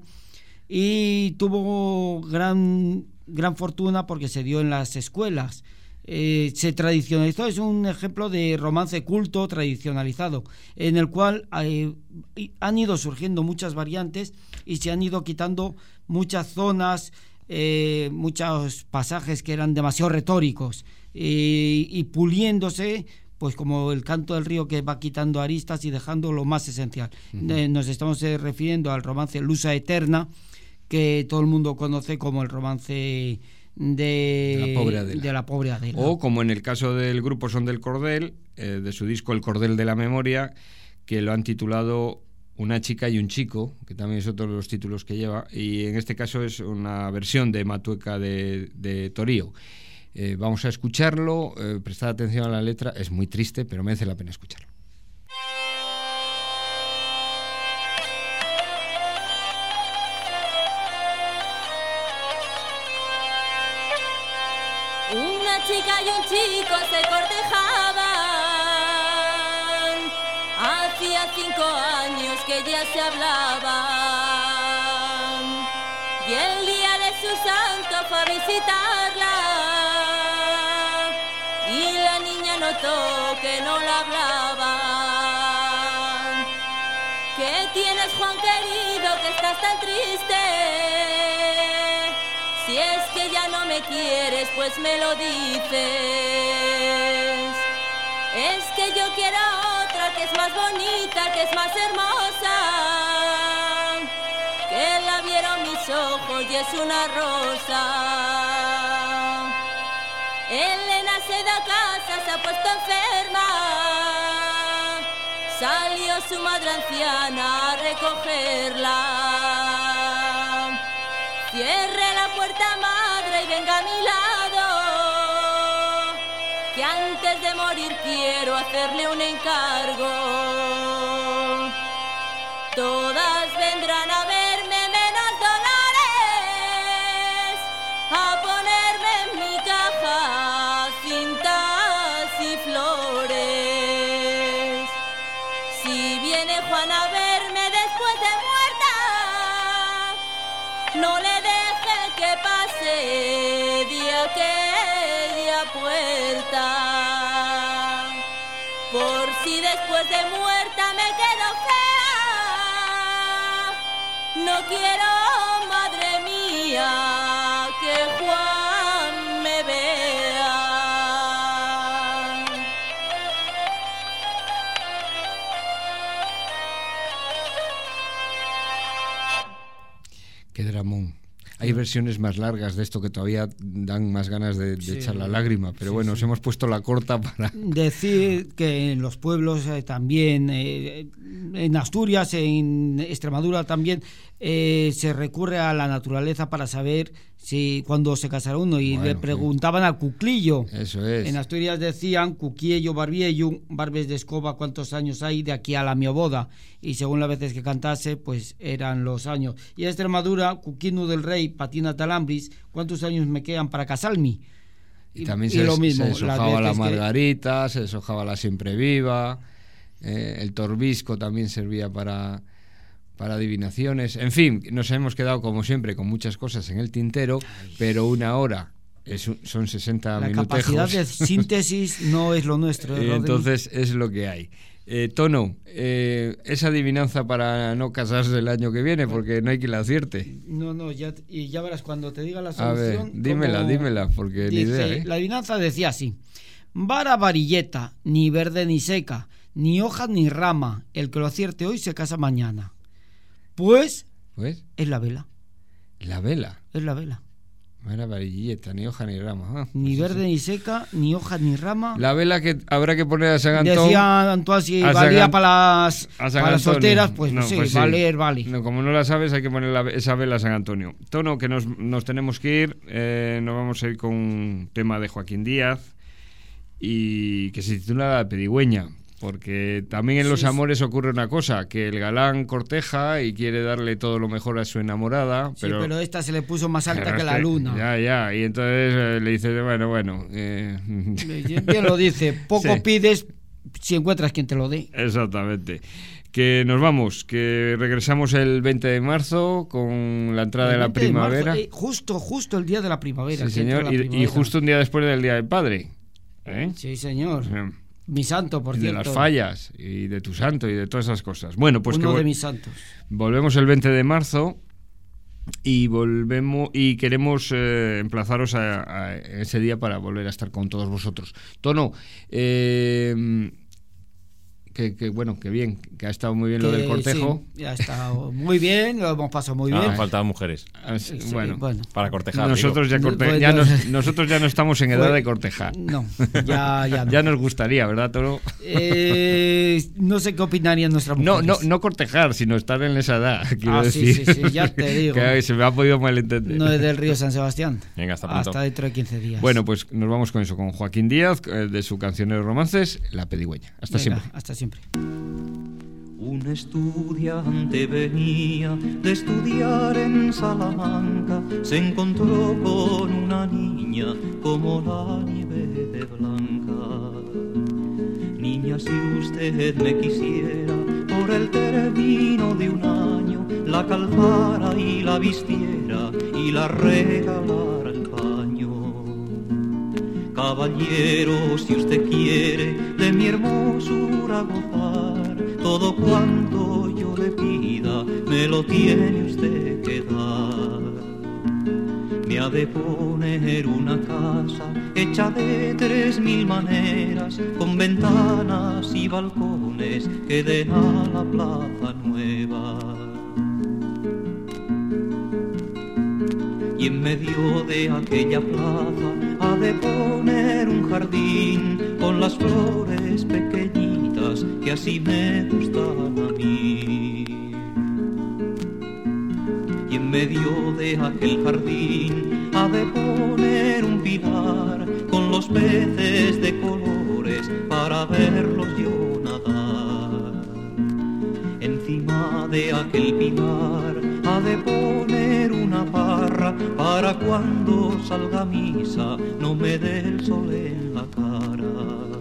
S2: y tuvo gran gran fortuna porque se dio en las escuelas, eh, se tradicionalizó, es un ejemplo de romance culto tradicionalizado, en el cual eh, han ido surgiendo muchas variantes y se han ido quitando muchas zonas, eh, muchos pasajes que eran demasiado retóricos, eh, y puliéndose, pues como el canto del río que va quitando aristas y dejando lo más esencial. Uh-huh. eh, nos estamos eh, refiriendo al romance Lusa Eterna, que todo el mundo conoce como el romance de,
S1: de, la, pobre Adela.
S2: de la pobre Adela.
S1: O como en el caso del grupo Son del Cordel, eh, de su disco El Cordel de la Memoria, que lo han titulado Una chica y un chico, que también es otro de los títulos que lleva, y en este caso es una versión de Matueca de, de Torío. Eh, vamos a escucharlo, eh, prestad atención a la letra, es muy triste, pero merece la pena escucharlo.
S9: Una chica y un chico se cortejaban, hacía cinco años que ya se hablaban, y el día de su santo fue a visitarla, y la niña notó que no la hablaban, ¿Qué tienes, Juan querido, que estás tan triste? Si es que ya no me quieres, pues me lo dices. Es que yo quiero a otra que es más bonita, que es más hermosa, que la vieron mis ojos y es una rosa. Elena se da casa, se ha puesto enferma. Salió su madre anciana a recogerla. Cierre la puerta, madre, y venga a mi lado, que antes de morir quiero hacerle un encargo. Todas vendrán a verme menos Dolores, a ponerme en mi caja cintas y flores. Si viene Juan a verme después de muerta, no le deje que pase de aquella puerta. Por si después de muerta me quedo fea, no quiero, madre mía, que Juan me vea.
S1: Qué dramón. Hay versiones más largas de esto que todavía dan más ganas de, de
S2: Sí.
S1: echar la lágrima, pero
S2: Sí,
S1: bueno,
S2: sí.
S1: os hemos puesto la corta para...
S2: Decir que en los pueblos eh, también, eh, en Asturias, en Extremadura también, eh, se recurre a la naturaleza para saber si cuando se casará uno, y
S1: Bueno,
S2: le preguntaban al cuclillo.
S1: Eso es.
S2: En Asturias decían cuquiello, barbiello, barbes de escoba, cuántos años hay de aquí a la mi boda, y según las veces que cantase, pues eran los años. Y en Extremadura, cuquino del rey, patina talambris, cuántos años me quedan para casarme.
S1: Y también se,
S2: lo mismo,
S1: se
S2: las
S1: deshojaba la
S2: veces que-
S1: margarita, se deshojaba la siempre viva, eh, el torbisco también servía para, para adivinaciones. En fin, nos hemos quedado como siempre con muchas cosas en el tintero, pero una hora es un- son sesenta
S2: La
S1: minutejos.
S2: capacidad de síntesis no es lo nuestro.
S1: Y
S2: Rodri.
S1: entonces es lo que hay. Eh, Tono, eh, esa adivinanza para no casarse el año que viene, porque no hay quien la acierte.
S2: No, no, ya, y ya verás cuando te diga la
S1: A ver,
S2: solución.
S1: dímela,
S2: como
S1: dímela, porque ni
S2: dice,
S1: idea, ¿eh?
S2: La adivinanza decía así: vara varilleta, ni verde ni seca, ni hoja ni rama, el que lo acierte hoy se casa mañana. Pues
S1: Pues,
S2: es la vela,
S1: la vela.
S2: es la vela.
S1: No era varilleta, ni hoja ni rama. Ah,
S2: Ni
S1: pues
S2: verde ni seca, ni hoja ni rama.
S1: La vela que habrá que poner a San Antón.
S2: Decía Antoine si
S1: a San
S2: valía
S1: An-
S2: para las,
S1: a San
S2: para las
S1: Antonio.
S2: solteras, pues,
S1: No,
S2: sí,
S1: pues sí.
S2: valer, vale.
S1: No, como no la sabes, hay que poner la- esa vela a San Antonio. Tono, que nos, nos tenemos que ir. Eh, nos vamos a ir con un tema de Joaquín Díaz y que se titula La Pedigüeña. Porque también en los
S2: Sí, sí.
S1: amores ocurre una cosa, que el galán corteja y quiere darle todo lo mejor a su enamorada,
S2: Sí,
S1: pero,
S2: pero, esta se le puso más alta
S1: pero
S2: que
S1: es
S2: la luna.
S1: Ya, ya, y entonces eh, le dice, bueno, bueno... eh,
S2: Bien lo dice, poco
S1: Sí.
S2: pides si encuentras quien te lo dé.
S1: Exactamente. Que nos vamos, que regresamos el veinte de marzo con la entrada de
S2: El
S1: la
S2: veinte de marzo,
S1: primavera.
S2: eh, justo, justo el día de la primavera.
S1: Sí,
S2: que entra
S1: señor,
S2: la
S1: y, y
S2: primavera.
S1: justo un día después del Día del Padre. ¿eh?
S2: Sí, señor.
S1: Eh,
S2: Mi santo, por
S1: y de
S2: cierto.
S1: las fallas, y de tu santo, y de todas esas cosas. Bueno, pues que
S2: Uno
S1: vol-
S2: de mis santos.
S1: volvemos el veinte de marzo y volvemos y queremos eh, emplazaros a, a ese día para volver a estar con todos vosotros. Tono, eh, que, que bueno, que bien, que ha estado muy bien lo
S2: Que
S1: del cortejo.
S2: sí, ya está muy bien, lo hemos pasado muy
S3: Ah,
S2: bien.
S3: han faltado mujeres
S1: Así-
S2: Sí,
S1: bueno,
S3: para cortejar.
S1: nosotros ya,
S3: digo.
S1: corte-
S2: Bueno,
S1: ya nos- nosotros ya no estamos en edad
S2: Fue-
S1: de cortejar.
S2: No, ya, ya no.
S1: Ya nos gustaría, ¿verdad, Tono?
S2: Eh, no sé qué opinarían nuestras
S1: No,
S2: mujeres.
S1: no, no cortejar, sino estar en esa edad, quiero
S2: Ah, sí,
S1: decir.
S2: sí, sí, ya te digo.
S1: Que se me ha podido malentender.
S2: No es del río San Sebastián.
S3: Venga, hasta pronto.
S2: Hasta dentro de quince días.
S1: Bueno, pues nos vamos con eso, con Joaquín Díaz, eh, de su cancionero de romances, La Pedigüeña. Hasta
S2: Venga,
S1: siempre.
S2: hasta siempre.
S10: Un estudiante venía de estudiar en Salamanca, se encontró con una niña como la nieve de blanca. Niña, si usted me quisiera, por el término de un año, la calzara y la vistiera y la regalara el paño. Caballero, si usted quiere de mi hermosura gozar, todo cuanto yo yo le pida, me lo tiene usted que dar. Me ha de poner una casa hecha de tres mil maneras, con ventanas y balcones que den a la plaza nueva. Y en medio de aquella plaza ha de poner un jardín con las flores pequeñitas que así me gustan a mí. Y en medio de aquel jardín ha de poner un pilar con los peces de colores para verlos yo nadar. Encima de aquel pilar ha de poner una parra para cuando salga a misa no me dé el sol en la cara.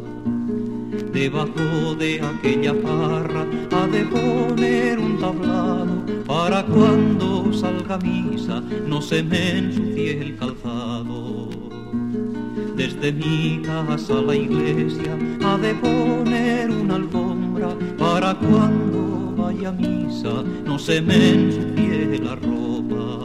S10: Debajo de aquella parra ha de poner un tablado para cuando salga a misa no se me ensucie el calzado. Desde mi casa a la iglesia ha de poner una alfombra para cuando vaya a misa no se me ensucie la ropa.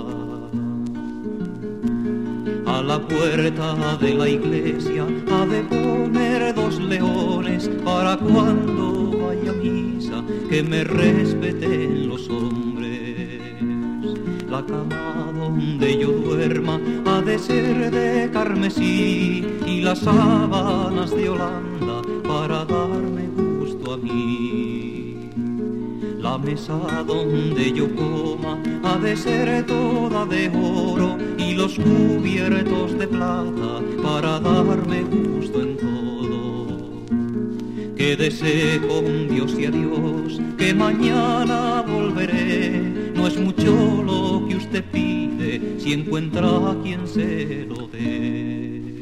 S10: A la puerta de la iglesia ha de poner dos leones para cuando vaya a misa que me respeten los hombres. La cama donde yo duerma ha de ser de carmesí y las sábanas de Holanda para darme gusto a mí. La mesa donde yo coma ha de ser toda de oro y los cubiertos de plata para darme gusto en todo. Quédese con Dios y adiós, que mañana volveré. No es mucho lo que usted pide si encuentra a quien se lo dé.